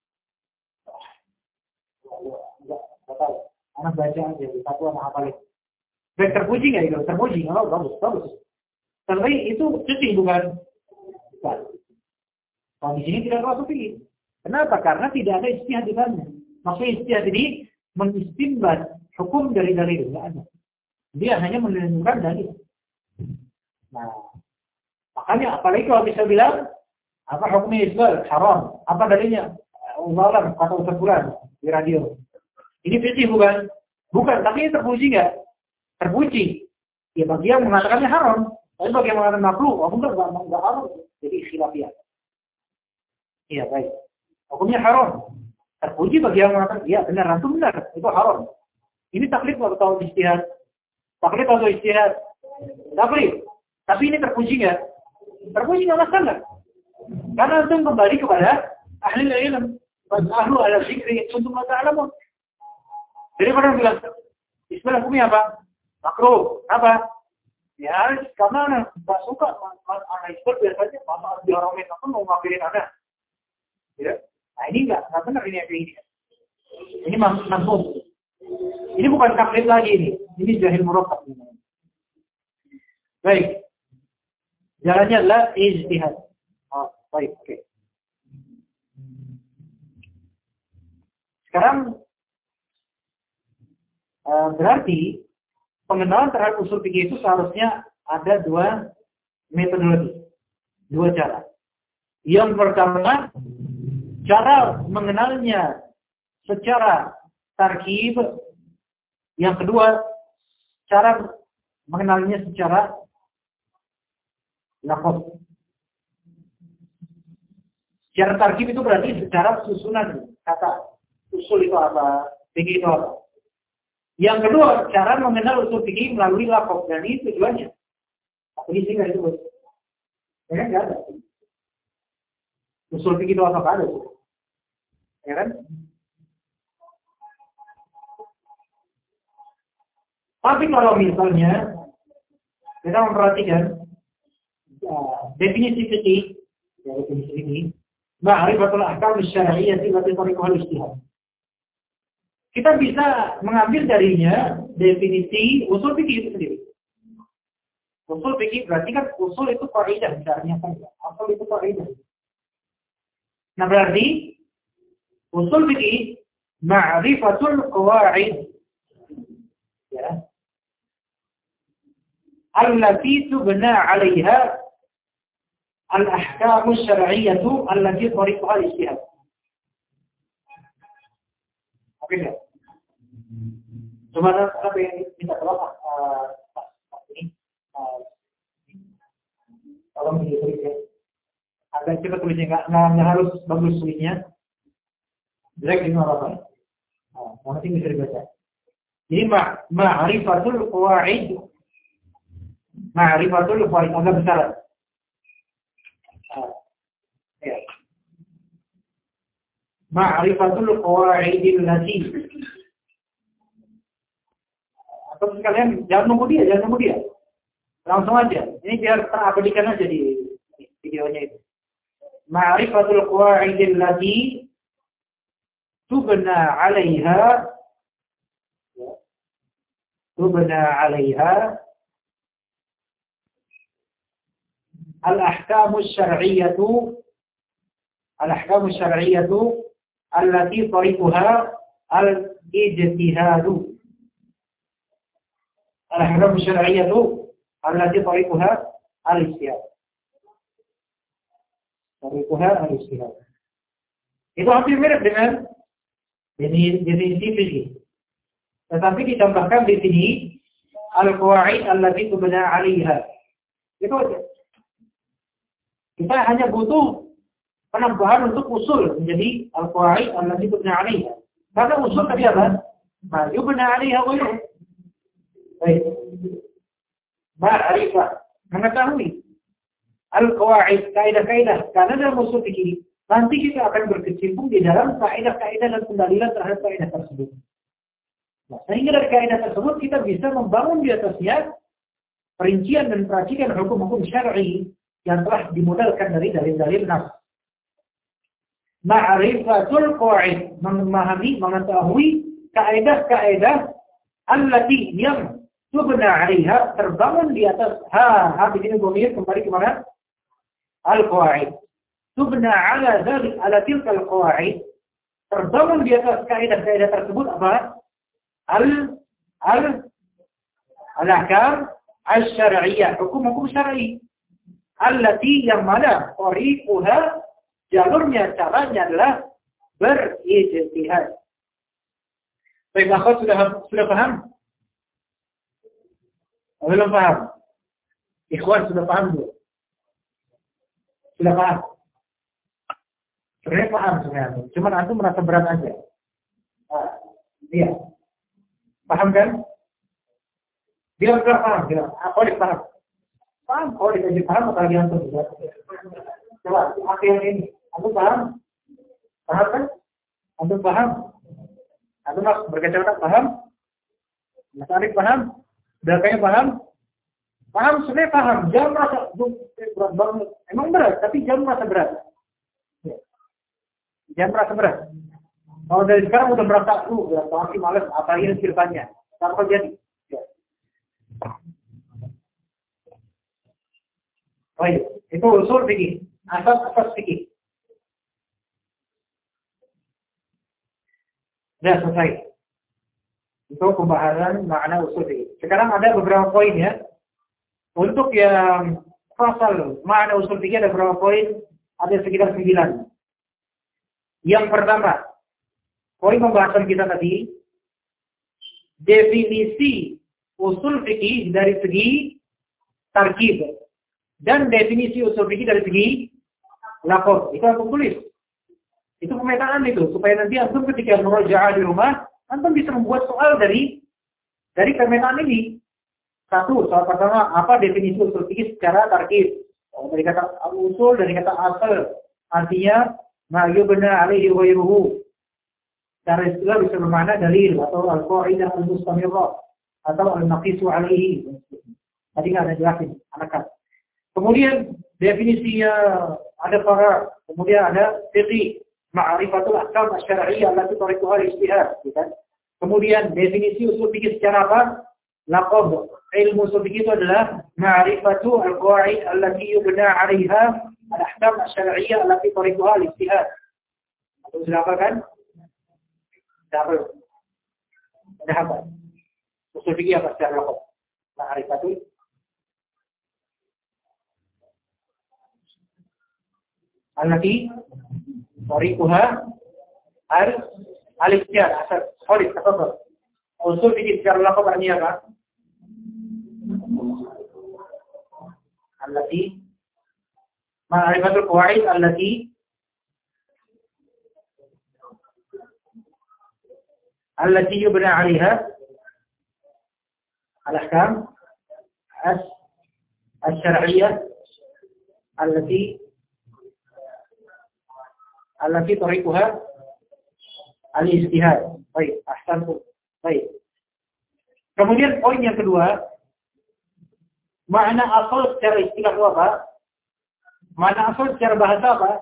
S1: Enggak, enggak tahu. Anak baca aja, satu anak hafalin. Baik, terpuji nggak itu? Terpuji, oh bagus, bagus. Tapi itu cuci bukan? Bukan. Kalau di sini tidak termasuk ini. Kenapa? Karena tidak ada ijtihad di dalamnya. Maksudnya ijtihad ini mengistimbat hukum dari dalil, tidak ada. Dia hanya menentukan dalil. Nah, makanya apalagi kalau bisa bilang apa hukumnya isbal haram? Apa dalilnya? Allah kata Ustaz Fulan di radio. Ini fikih bukan? Bukan, tapi ini terpuji nggak? Terpuji. Ya bagi yang mengatakannya haram, tapi bagi yang mengatakan makruh, oh enggak, enggak, enggak haram. Jadi khilafiyah. Iya baik. Hukumnya haram. Terpuji bagi yang mengatakan, iya benar, itu benar, itu haram. Ini taklif atau ijtihad? Taklif atau ijtihad? Taklif. Tapi ini terpuji nggak? Terpuji nggak masalah. Karena itu kembali kepada ahli ilmu. Ahlu ala zikri untuk ta'lamun. Jadi pada bilang, istilah hukumnya apa? Makruh. Apa? Ya, karena nggak suka anak isbal biasanya masa diharamin, aku mau ngapain anak. Ya. Nah ini enggak, enggak benar ini kayak ini. Ini mampu. Ini bukan taklid lagi ini. Ini jahil murakkab. Baik. Jalannya adalah ijtihad. Oh, baik, oke. Okay. Sekarang uh, berarti pengenalan terhadap usul fikih itu seharusnya ada dua metodologi, dua cara. Yang pertama, cara mengenalnya secara tarkib. Yang kedua, cara mengenalnya secara lafaz. Secara tarkib itu berarti secara susunan kata. Usul itu apa? Fikih itu apa? Yang kedua, cara mengenal usul fikih melalui lafaz. Dan ini tujuannya. Tapi di sini nggak disebut. Ya kan nggak ada. Usul fikih itu apa? Nggak ada. Ya kan? Tapi kalau misalnya kita memperhatikan ya, definisi fikih, ya, definisi fikih, ma'rifatul ahkam syar'iyyah allati tariquha al-ijtihad. Kita bisa mengambil darinya definisi usul fikih itu sendiri. Usul fikih berarti kan usul itu kaidah misalnya saja. Usul itu kaidah. Nah berarti usul fikih ma'rifatul qawaid. Ya. Allati tubna 'alaiha al-ahkam asy-syar'iyyah allati tariquha al-ijtihad. Oke enggak? Cuma apa yang kita tolak uh, ini uh, Tolong ditulis ya. Agak cepat tulisnya, nggak, nggak harus bagus tulisnya. Jelek ini apa? Nah, yang penting bisa dibaca. Jadi ma'rifatul qawaid, ma'rifatul qawaid agak besar. Nah, ya. Ma'rifatul qawaidil lati. Atau sekalian jangan nunggu dia, jangan nunggu dia. Langsung aja. Ini biar terabadikan aja di videonya itu. Ma'rifatul qawaidil lati tubna 'alaiha tubna 'alaiha al-ahkamu syar'iyyatu al-ahkamu syar'iyyatu allati tariquha al-ijtihadu al-ahkamu syar'iyyatu allati tariquha al-ijtihad tariquha al-ijtihad. Itu hampir mirip dengan definisi fikih. Tetapi ditambahkan di sini al-qawaid allati tubna 'alaiha. Itu aja. Kita hanya butuh penambahan untuk usul menjadi al-qawaid allati tubna 'alaiha. Karena usul tadi apa? Ma yubna 'alaiha ghairuh. Baik. Ma'rifah, mengetahui al-qawaid, kaidah-kaidah. Karena dalam usul fikih nanti kita akan berkecimpung di dalam kaidah-kaidah dan pendalilan terhadap kaidah tersebut. Nah, sehingga dari kaidah tersebut kita bisa membangun di atasnya perincian dan peracikan hukum-hukum syar'i yang telah dimodalkan dari dalil-dalil nas. Ma'rifatul qawaid, memahami, mengetahui kaidah-kaidah allati yang tubna 'alaiha, terbangun di atas ha, ha begini domir kembali ke mana? Al-qawaid. Tubna 'ala dzalik 'ala tilka al-qawaid, terbangun di atas kaidah-kaidah tersebut apa? Al al al-ahkam asy-syar'iyyah, hukum-hukum syar'i. Allati yang mana tariquha, jalurnya, caranya adalah berijtihad. Baik, akhwat sudah sudah paham? Belum paham? Ikhwan sudah paham belum? Sudah paham? Sebenarnya paham sebenarnya, cuma antum merasa berat aja. Nah, iya. Paham kan? Bilang bilang paham, bilang. Aku udah paham. Paham, kalau dikaji paham, apalagi antum. Coba, aku yang ini. Antum paham? Paham kan? Antum paham? Antum berkacamata paham? Mas Arif paham? Belakangnya paham? Paham, sebenarnya paham. Jangan merasa berat banget. Emang berat, tapi jangan merasa berat. Jangan merasa berat. Kalau dari sekarang udah merasa, uh, ya, masih males, apa ini ceritanya? Apa jadi? Ya. Oh iya, itu usul fikih, asas-asas fikih. Sudah selesai. Itu pembahasan makna usul fikih. Sekarang ada beberapa poin ya. Untuk yang pasal makna usul fikih ada beberapa poin, ada sekitar sembilan. Yang pertama, poin pembahasan kita tadi, definisi usul fikih dari segi tarkib dan definisi usul fikih dari segi lafaz. Itu aku tulis. Itu pemetaan itu supaya nanti antum ketika murojaah di rumah, antum bisa membuat soal dari dari pemetaan ini. Satu, soal pertama, apa definisi usul fikih secara tarkib? Dari kata usul, dari kata asal, artinya ma yubna alaihi ghairuhu. Secara istilah bisa bermakna dalil atau al-qaidah al-mustamirrah atau al-naqisu alaihi. Tadi nggak ada jelasin, anak-anak. Kemudian definisinya ada para, kemudian ada fiqih, ma'rifatul ahkam asy-syar'iyyah allati tariquha al-ijtihad, gitu. Kemudian definisi usul fikih secara apa? Laqab. Ilmu usul fikih itu adalah ma'rifatu al-qawaid allati yubna 'alaiha al-ahkam asy-syar'iyyah allati tariquha al-ijtihad. Atau sudah apa kan? Sudah apa? Sudah apa? Usul fikih apa secara laqab? Ma'rifatu allati tariquha al-ijtihad. Asal sorry, tafadhal. Usul fikih secara laqab artinya apa? Allati Ma'rifatul qawaid allati allati yubna 'alaiha al-ahkam as-syar'iyyah allati allati tariquha al-ijtihad. Baik, ahsantu. Baik. Kemudian poin yang kedua, makna asal secara istilah itu apa? Makna asal secara bahasa apa?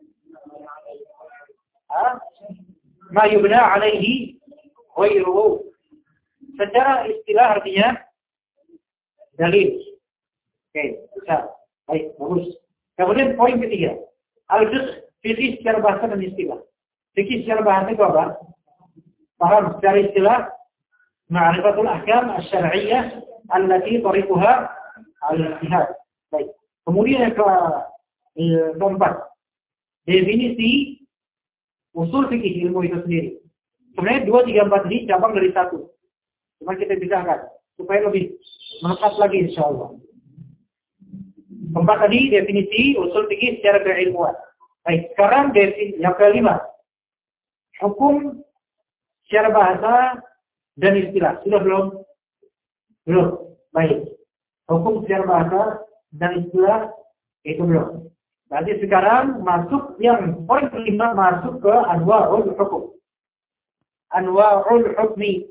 S1: Ma yubna alaihi ghairuhu. Secara istilah artinya dalil. Oke, bisa. Baik, bagus. Kemudian poin ketiga, al-fiqh, fikih secara bahasa dan istilah. Fikih secara bahasa itu apa? Paham secara istilah? Ma'rifatul ahkam asy-syar'iyyah allati tariquha al-ijtihad. Baik. Kemudian yang ke keempat, definisi usul fikih ilmu itu sendiri. Sebenarnya dua, tiga, empat ini cabang dari satu. Cuma kita pisahkan supaya lebih melekat lagi insya Allah. Keempat tadi definisi usul fikih secara keilmuan. Baik, sekarang definisi yang kelima, hukum secara bahasa dan istilah. Sudah belum? Belum. Baik. Hukum secara bahasa dan istilah itu belum. Berarti sekarang masuk yang poin kelima, masuk ke anwa'ul hukum. Anwa'ul hukmi.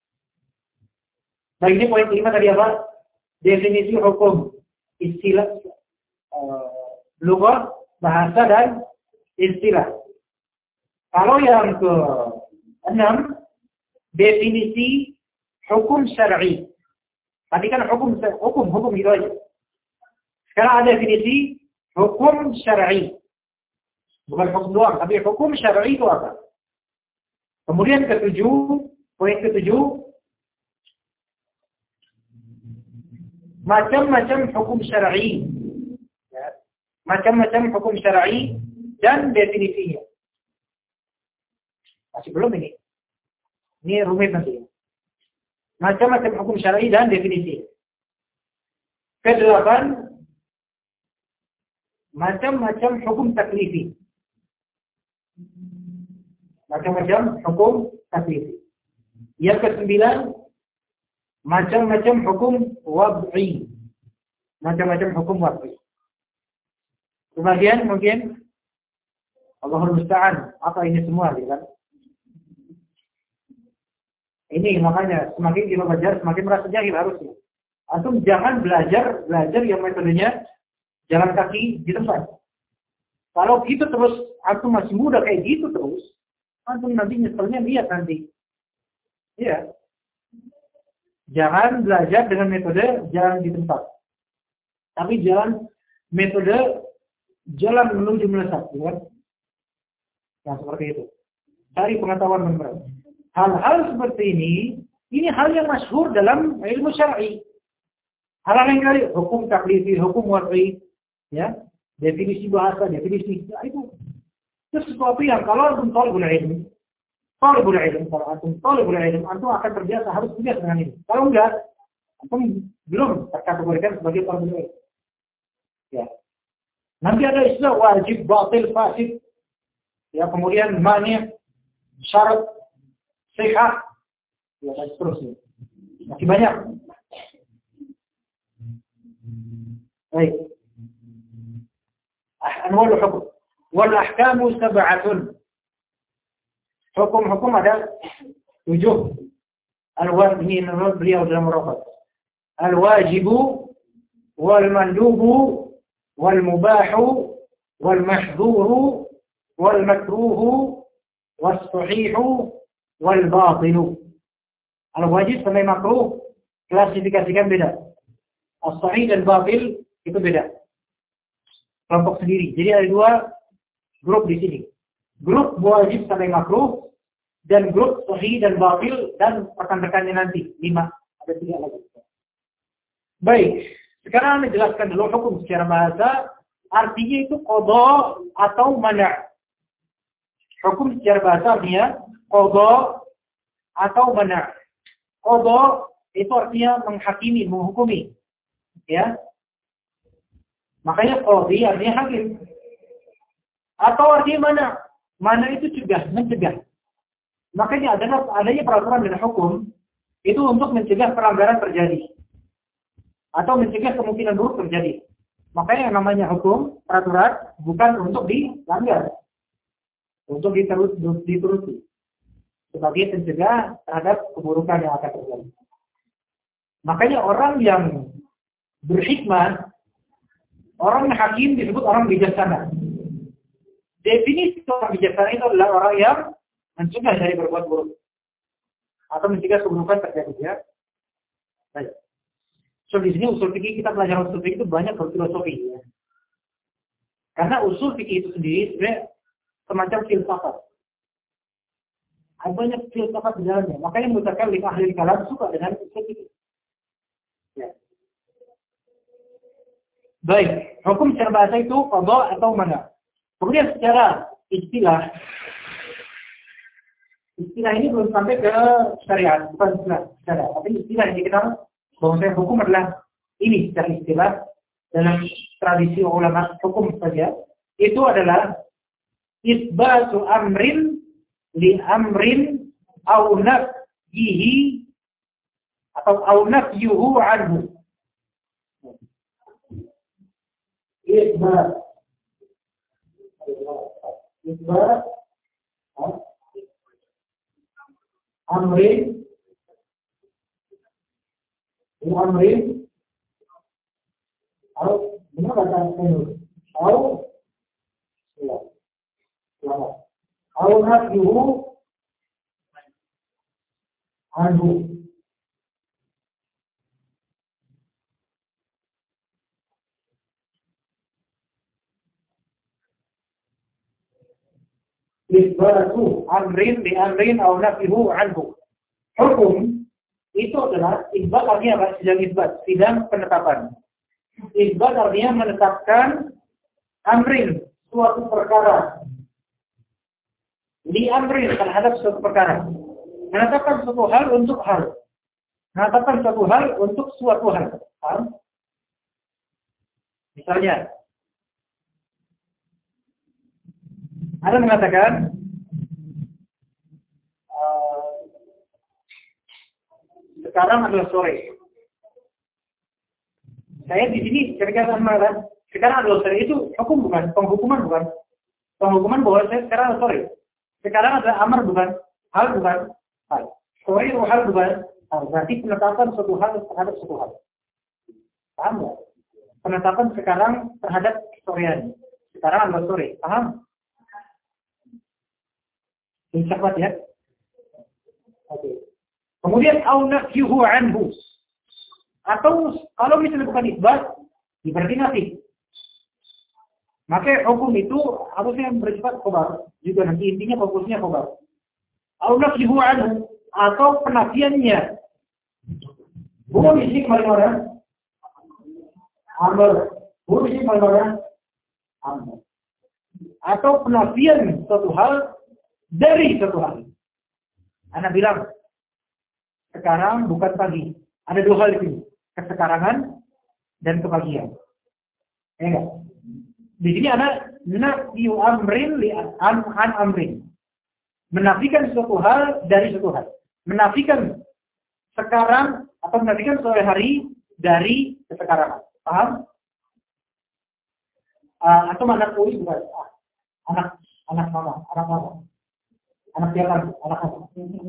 S1: Nah ini poin kelima tadi apa? Definisi hukum, istilah, uh, lugah, bahasa dan istilah. Kalau yang ke enam, definisi hukum syar'i. Tadi kan hukum hukum hukum gitu aja. Sekarang ada definisi hukum syar'i. Bukan hukum doang, tapi hukum syar'i itu apa? Kemudian ketujuh, poin ketujuh, macam-macam hukum syar'i. Ya. Macam-macam hukum syar'i dan definisinya. Masih belum ini. Ini rumit nanti. Macam-macam hukum syar'i dan definisi. Kedelapan, macam-macam hukum taklifi. Macam-macam hukum taklifi. Yang kesembilan, macam-macam hukum wad'i. Macam-macam hukum wad'i. Kemudian mungkin Allahul Musta'an, apa ini semua, kan? Ini makanya semakin kita belajar semakin merasa jahil harusnya. Antum jangan belajar belajar yang metodenya jalan kaki di tempat. Kalau gitu terus antum masih muda kayak gitu terus, antum nanti nyeselnya lihat nanti. Iya. Jangan belajar dengan metode jalan di tempat. Tapi jalan metode jalan menuju melesat, kan? Nah, seperti itu. Cari pengetahuan benar. Hal-hal seperti ini, ini hal yang masyhur dalam ilmu syar'i. Hal-hal yang kali, hukum taklifi, hukum wad'i, ya, definisi bahasa, definisi ya, itu. Itu sesuatu yang kalau antum talibul ilm, talibul ilm, kalau antum talibul ilm, antum akan terbiasa harus terbiasa dengan ini. Kalau enggak, antum belum terkategorikan sebagai talibul ilm. Ya. Nanti ada istilah wajib, batil, fasid, ya, kemudian mani, syarat, sihah, ya, dan seterusnya. Masih banyak. Baik. Anwa'ul hukum. Wal ahkamu sab'atun. Hukum-hukum ada tujuh. Al-wajib ini menurut beliau dalam murafat. Al-wajibu wal mandubu wal mubahu wal mahdhuru wal makruhu was sahihu wal batilu. Al-wajib sama makruh klasifikasikan beda. As-sahih dan batil itu beda. Kelompok sendiri. Jadi ada dua grup di sini. Grup wajib sampai makruh dan grup sahih dan batil dan rekan-rekannya nanti lima. Ada tiga lagi. Baik. Sekarang saya jelaskan dulu hukum secara bahasa. Artinya itu qada atau mana'. Hukum secara bahasa artinya qada atau mana'. Qada itu artinya menghakimi, menghukumi. Ya. Makanya qadhi artinya hakim. Atau artinya mana? Mana itu cegah, mencegah. Makanya adanya, adanya peraturan dan hukum itu untuk mencegah pelanggaran terjadi. Atau mencegah kemungkinan buruk terjadi. Makanya yang namanya hukum, peraturan, bukan untuk dilanggar. Untuk diterus, dituruti. Sebagai pencegah terhadap keburukan yang akan terjadi. Makanya orang yang berhikmah, orang hakim disebut orang bijaksana. Definisi orang bijaksana itu adalah orang yang mencegah dari berbuat buruk atau mencegah keburukan terjadi. Ya. Baik. So di sini usul fikih, kita belajar usul fikih itu banyak berfilosofi. Ya. Karena usul fikih itu sendiri sebenarnya semacam filsafat. Ada banyak filsafat di dalamnya. Makanya mengatakan lima ahli kalam suka dengan usul fikih. Ya. Baik, hukum secara bahasa itu qadha atau mana? Kemudian secara istilah, istilah ini belum sampai ke syariat, bukan istilah syariat, tapi istilah yang dikenal bahwa hukum adalah ini secara istilah dalam tradisi ulama hukum saja, itu adalah isbatu amrin li amrin au nafyihi atau au nafyuhu anhu. Isbat Isbat amrin amrin atau gimana bahasa Indonesia? Atau ya, selamat. Atau nafyuhu anhu. Isbatu amrin bi amrin atau nafyuhu anhu. Hukum itu adalah isbat artinya apa? Sidang isbat, sidang penetapan. Isbat artinya menetapkan amrin, suatu perkara. Li amrin terhadap suatu perkara. Menetapkan suatu hal untuk hal. Menetapkan suatu hal untuk suatu hal. Paham? Misalnya, ada mengatakan uh, sekarang adalah sore. Saya di sini ceritakan mana? Sekarang adalah sore itu hukum bukan? Penghukuman bukan? Penghukuman bahwa saya sekarang adalah sore. Sekarang ada amar bukan? Hal bukan? Hal. Sore itu hal bukan? Hal. Berarti penetapan suatu hal terhadap suatu hal. Paham nggak? Penetapan sekarang terhadap sorean. Sekarang adalah sore. Paham? Insyaallah ya. Oke. Kemudian au nafyuhu anhu. Atau kalau misalnya bukan isbat, berarti nafi. Maka hukum itu harusnya bersifat khabar. Juga nanti intinya fokusnya khabar. Au nafyuhu anhu atau penafiannya. Bukan di sini kembali mana? Amr. Bukan di sini kembali mana? Amr. Atau penafian suatu hal dari suatu hal. Anda bilang, sekarang bukan pagi. Ada dua hal di sini. Kesekarangan dan kepagian. Ya enggak? Di sini ada nafyu amrin li an, an amrin. Menafikan suatu hal dari suatu hal. Menafikan sekarang atau menafikan sore hari dari kesekarangan. Paham? Uh, atau anak ui bukan? Uh, anak anak mama, anak mama. Anak siapa? Anak apa?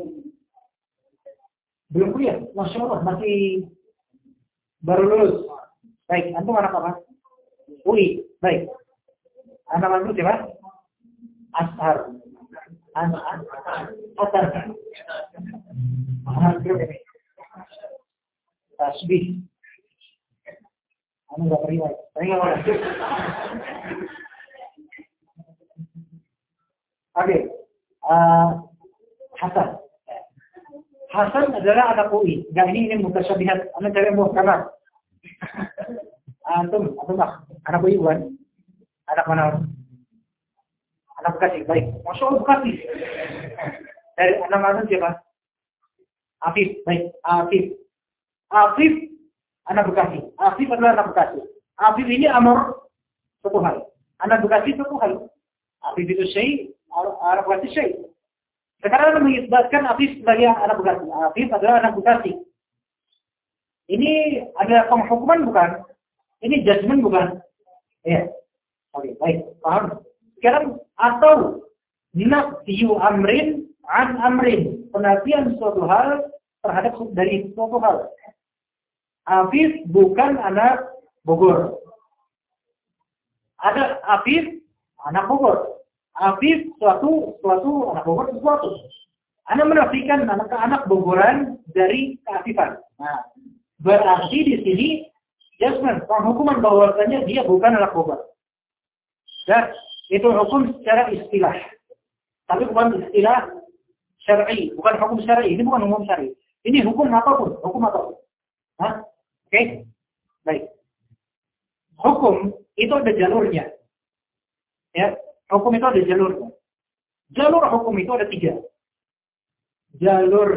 S1: Belum kuliah, Masya Allah, masih baru lulus. Baik, antum anak apa? U I, baik. Anak antum siapa? Ashar. Anak Ashar. Anak grup ini. Tasbih. Anu nggak terima. Saya nggak mau. Oke. Uh, Hasan. Hasan adalah anak U I. Enggak, ini ini mutasyabihat. Anda cari muhkamah. Antum, antum lah. Anak U I bukan? Anak mana? Anak Bekasi. Baik. Masya Allah Bekasi. Dari anak mana siapa? Afif. Baik. Afif. Afif anak Bekasi. Afif adalah anak Bekasi. Afif ini amor satu hal. Anak bekasi satu hal. Afif itu syai, anak bekasi syai. Sekarang mengisbatkan Afif sebagai anak bekasi. Afif adalah anak bekasi. Ini ada penghukuman bukan? Ini judgment bukan? Ya. Oke, baik. Paham? Sekarang atau nafyu amrin an amrin. Penafian suatu hal terhadap dari suatu hal. Afif bukan anak Bogor. Ada Afif anak Bogor. Afif suatu suatu anak Bogor sesuatu. Anda menafikan anak-anak Bogoran dari keafifan. Nah, berarti di sini judgment, penghukuman bahwasanya dia bukan anak Bogor. Dan itu hukum secara istilah. Tapi bukan istilah syar'i, bukan hukum syar'i. Ini bukan hukum syar'i. Ini hukum apapun, hukum apapun. Hah? Oke? Okay? Baik. Hukum itu ada jalurnya. Ya, hukum itu ada jalurnya. Jalur hukum itu ada tiga. Jalur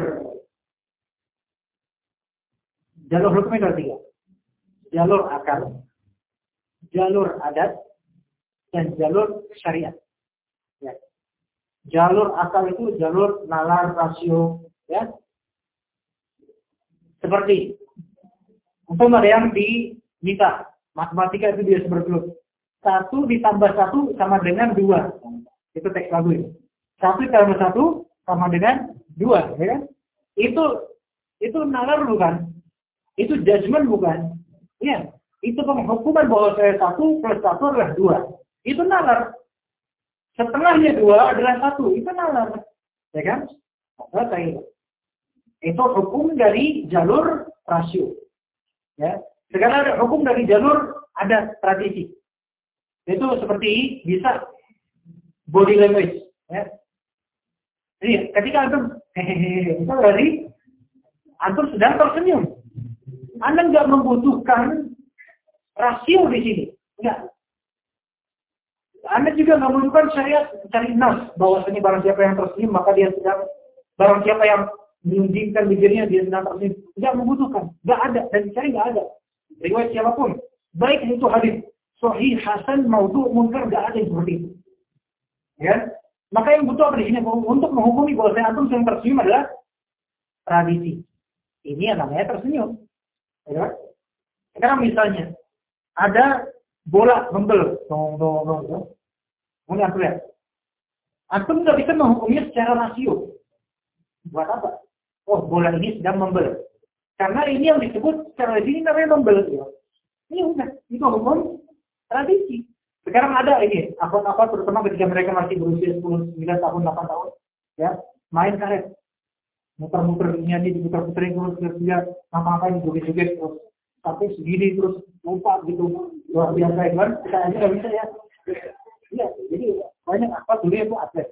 S1: jalur hukum itu ada tiga. Jalur akal, jalur adat, dan jalur syariat. Ya. Jalur akal itu jalur nalar rasio, ya. Seperti untuk ada yang diminta matematika itu dia seperti satu ditambah satu sama dengan dua. Itu teks lagu ini. Satu ditambah satu sama dengan dua, ya kan? Itu itu nalar bukan? Itu judgment bukan? Ya, itu penghukuman bahwa saya satu plus satu adalah dua. Itu nalar. Setengahnya dua adalah satu. Itu nalar. Ya kan? Selesai. Itu hukum dari jalur rasio. Ya. Sekarang ada hukum dari jalur ada tradisi. Itu seperti bisa body language. Ya. Jadi ketika antum hehehe itu dari antum sedang tersenyum. Anda nggak membutuhkan rasio di sini. Enggak. Anda juga nggak membutuhkan syariat cari nas bahwasanya barang siapa yang tersenyum maka dia sedang, barang siapa yang menunjukkan bibirnya dia sedang tersenyum. Nggak membutuhkan, nggak ada dan dicari nggak ada. Riwayat siapapun, baik itu hadis sahih, hasan, maudhu, munkar, nggak ada yang seperti itu. Ya, maka yang butuh apa di sini untuk menghukumi bahwasanya antum yang tersenyum adalah tradisi. Ini yang namanya tersenyum. Ya. Sekarang misalnya ada bola membel, dong dong dong dong. Mulai aku lihat. Antum nggak bisa menghukumnya secara rasio. Buat apa? Oh, bola ini sedang membel. Karena ini yang disebut secara ini namanya membel. Ya. Ini udah, itu hukum tradisi. Sekarang ada ini, apa-apa terutama ketika mereka masih berusia sepuluh, sembilan tahun, delapan tahun, ya, main karet. Muter-muter ini aja diputar-puterin terus dia ngapa-ngapain joget-joget terus sampai segini terus lompat gitu. Luar biasa ya kan? Kita aja nggak bisa ya. Iya, jadi banyak apa dulu itu atlet.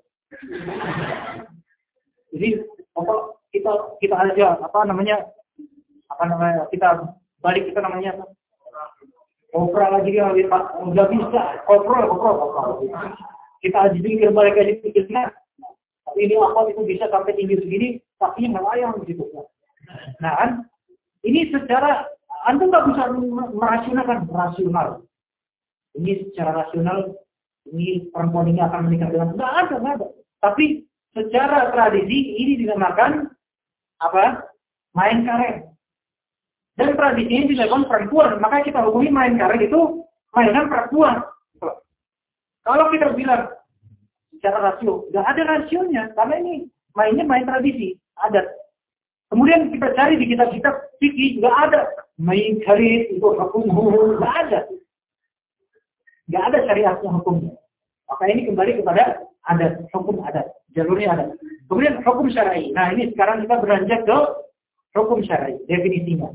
S1: Jadi apa kita kita aja apa namanya apa namanya kita balik kita namanya kopra lagi dia nggak bisa kopro kopro kopro. Kita aja pikir balik aja pikirnya. Tapi ini apa itu bisa sampai tinggi segini, tapi melayang gitu. Nah kan, ini secara Anda nggak bisa merasionalkan rasional. Ini secara rasional, ini perempuan ini akan menikah dengan nggak ada, nggak ada. Tapi secara tradisi ini dinamakan apa? Main karet. Dan tradisi ini dilakukan perempuan, maka kita hukumi main karet itu mainan perempuan. Kalau kita bilang secara rasio, nggak ada rasionya, karena ini mainnya main tradisi, adat. Kemudian kita cari di kitab-kitab fikih, nggak ada main karet itu hukum, nggak ada, nggak ada syariatnya hukumnya. Maka ini kembali kepada adat, hukum adat, jalurnya adat. Kemudian hukum syar'i. Nah ini sekarang kita beranjak ke hukum syar'i, definisinya.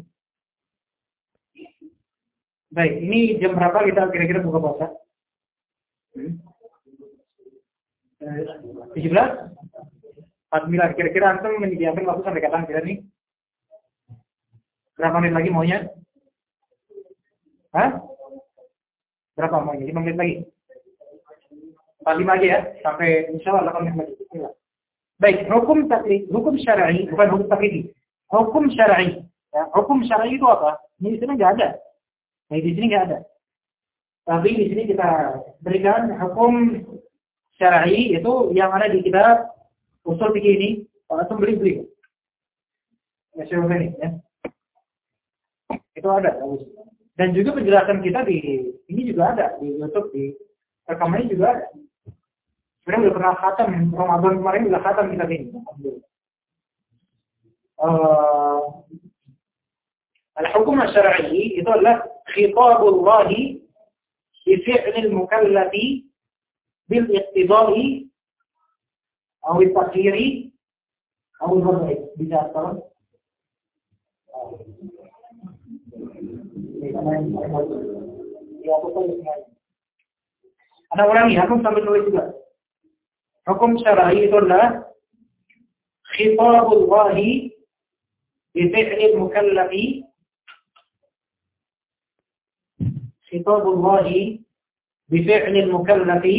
S1: Baik, ini jam berapa kita kira-kira buka puasa? Hmm? tujuh belas? empat puluh sembilan. Kira-kira antum menyediakan waktu sampai kapan kira nih? Berapa menit lagi maunya? Hah? Berapa maunya? lima menit lagi? empat puluh lima aja ya? Sampai insya Allah delapan menit lagi. Baik, hukum taklid, hukum syar'i, bukan hukum taklid. Hukum syar'i. Ya, hukum syar'i itu apa? Ini di sini nggak ada. Nah, di sini nggak ada. Tapi di sini kita berikan hukum syar'i itu yang ada di kitab usul fikih ini. Kalau itu beli-beli. Ya, ini ya. Itu ada. Dan juga penjelasan kita di ini juga ada di YouTube, di rekamannya juga ada. Sebenarnya udah pernah khatam Ramadan kemarin, udah khatam kita ini. Uh, Al-hukum syar'i itu adalah khitabullah bi fi'lil mukallafi bil iqtida'i atau at-takhiri atau al-wad'i. Bisa tolong? Ya, aku tahu sebenarnya. Ada ulangi, aku sambil tulis juga. Hukum syar'i itu adalah khitabullah bi fi'lil mukallafi khitabullah bi fi'lil mukallafi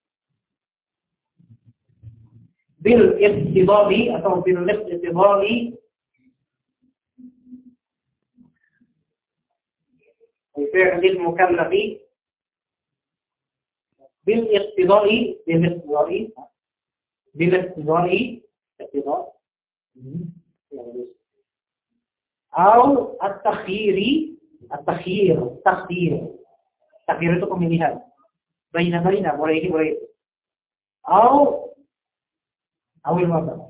S1: bil iqtida'i atau bil iqtida'i بفعل المكلف بالاقتضاء بالاقتضاء بالاقتضاء اقتضاء أو التخيير التخيير تخيير تخيير itu pemilihan بين بين boleh ini boleh أو أو الوضع.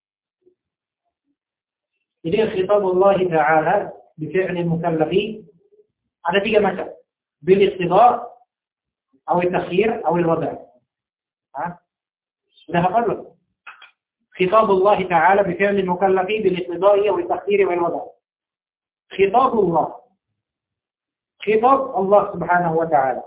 S1: Jadi khitab Allah Ta'ala بفعل المكلف ada tiga macam. Bil iqtida' atau at-takhir atau al-wad'. Ha? Sudah hafal belum? Khitabullah Ta'ala bi fi'l al-mukallafi bil iqtida'i atau at-takhir wal wad'. Khitabullah. Khitab Allah Subhanahu wa ta'ala.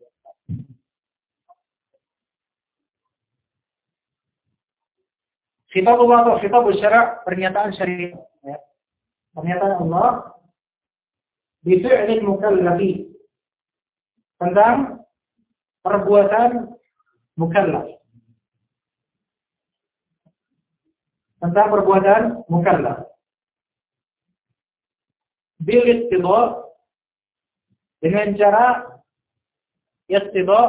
S1: Khitabullah atau khitab syara' pernyataan syariat, ya. Pernyataan Allah bifi'lil mukallafi tentang perbuatan mukallaf. Tentang perbuatan mukallaf. Bil iqtida' dengan cara iqtida'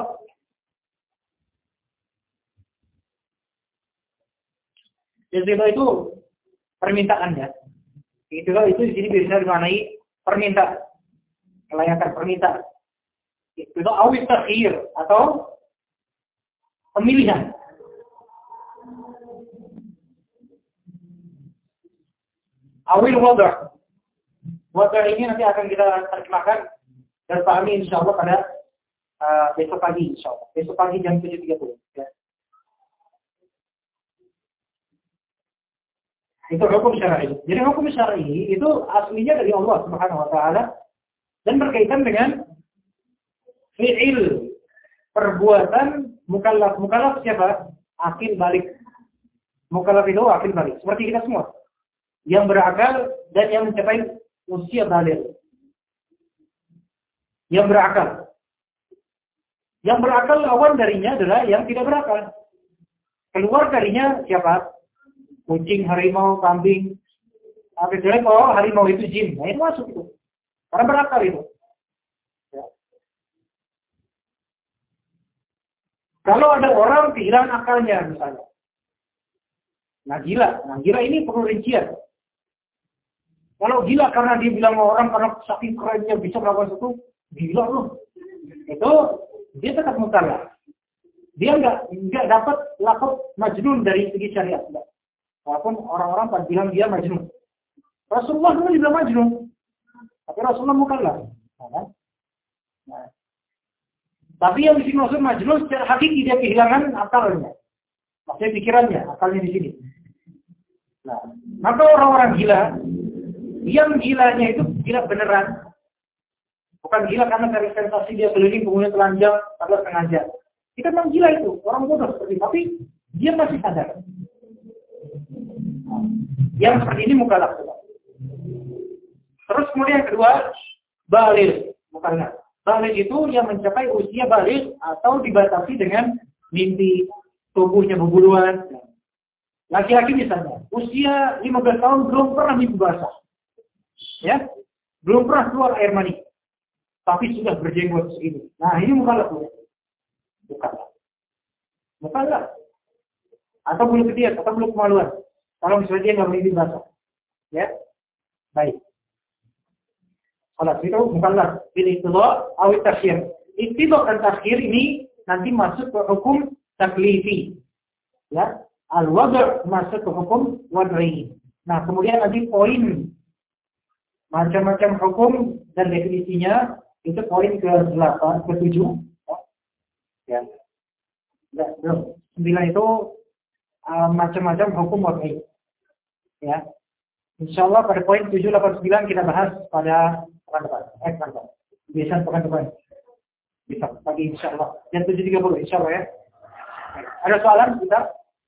S1: iqtida' itu permintaannya. Iqtida' itu di sini bisa dimaknai permintaan, kelayakan permintaan. Itu awit takhir atau pemilihan. Awil wada'. Wada' ini nanti akan kita terjemahkan dan pahami insyaallah pada uh, besok pagi insyaallah. Besok pagi jam tujuh tiga puluh. Ya. Itu hukum syar'i. Jadi hukum syar'i itu aslinya dari Allah Subhanahu wa taala dan berkaitan dengan fi'il perbuatan mukallaf. Mukallaf siapa? Akil balik. Mukallaf itu akil balik. Seperti kita semua. Yang berakal dan yang mencapai usia baligh. Yang berakal. Yang berakal lawan darinya adalah yang tidak berakal. Keluar darinya siapa? Kucing, harimau, kambing. Tapi jelek, oh harimau itu jin. Nah itu masuk itu. Karena berakal itu. Ya. Kalau ada orang kehilangan akalnya misalnya. Nah gila. Nah gila ini perlu rincian. Kalau gila karena dia bilang orang karena saking kerennya bisa melakukan sesuatu, gila loh. Itu dia tetap mukallaf. Dia nggak nggak dapat laqab majnun dari segi syariat. Enggak. Walaupun orang-orang pada bilang dia majnun. Rasulullah dulu juga majnun. Tapi Rasulullah mukallaf. Nah, nah. Tapi yang disini maksud majnun secara hakiki dia kehilangan akalnya. Maksudnya pikirannya, akalnya di sini. Nah, maka orang-orang gila, yang gilanya itu gila beneran. Bukan gila karena cari sensasi dia keliling kemudian telanjang atau sengaja. Kita memang gila itu, orang bodoh seperti itu. Tapi dia masih sadar. Yang seperti ini mukallaf. Terus kemudian yang kedua, baligh. Mukallaf. Baligh itu yang mencapai usia baligh atau dibatasi dengan mimpi, tubuhnya berbuluan. Laki-laki misalnya, usia lima belas tahun belum pernah mimpi basah. Ya? Belum pernah keluar air mani. tapi sudah berjenggot segini. Nah, ini mukallaf bukan? Mukallaf. Mukallaf. Atau bulu ketiak, atau bulu kemaluan. Kalau misalnya dia nggak memiliki basah. Ya. Baik. Kalau itu mukallaf. Ini iktidha atau takhir. Iktidha dan takhir ini nanti masuk ke hukum taklifi. Ya. Al-wad' masuk ke hukum wad'i. Nah, kemudian nanti poin macam-macam hukum dan definisinya itu poin ke delapan, ke tujuh. Ya. Ya, belum. Sembilan itu uh, macam-macam hukum wad'i. Ya. Insyaallah pada poin tujuh, delapan, sembilan kita bahas pada pekan depan. Eh, pekan depan. Biasa pekan depan. Bisa pagi insyaallah. Jam tujuh tiga puluh insyaallah ya. Ada soalan kita?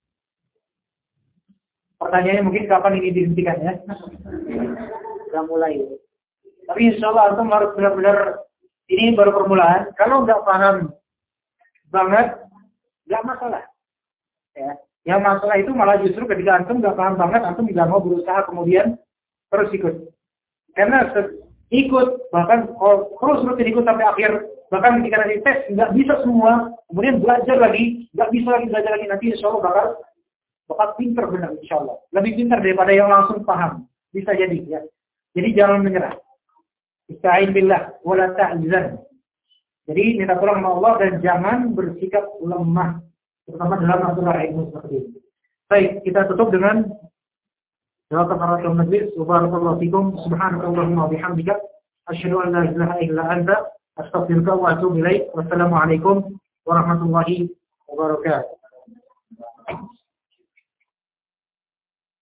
S1: Pertanyaannya mungkin kapan ini dihentikan ya? Sudah mulai. Tapi insyaallah antum harus benar-benar ini baru permulaan. Kalau nggak paham banget, nggak masalah. Ya. Yang masalah itu malah justru ketika antum nggak paham banget, antum nggak mau berusaha kemudian terus ikut. Karena ikut bahkan oh, terus rutin ikut sampai akhir, bahkan ketika nanti tes nggak bisa semua, kemudian belajar lagi, nggak bisa lagi belajar lagi, nanti insya Allah bakal bakal pinter benar insya Allah. Lebih pintar daripada yang langsung paham. Bisa jadi ya. Jadi jangan menyerah. Ista'in billah wala ta'zan. Jadi minta tolong sama Allah dan jangan bersikap lemah, terutama dalam masalah ilmu seperti ini. Baik, kita tutup dengan doa kafaratul majlis. Subhanallahi fikum, subhanakallahumma wa bihamdika, asyhadu an la ilaha illa anta, astaghfiruka wa atubu ilaik. Wassalamualaikum warahmatullahi wabarakatuh.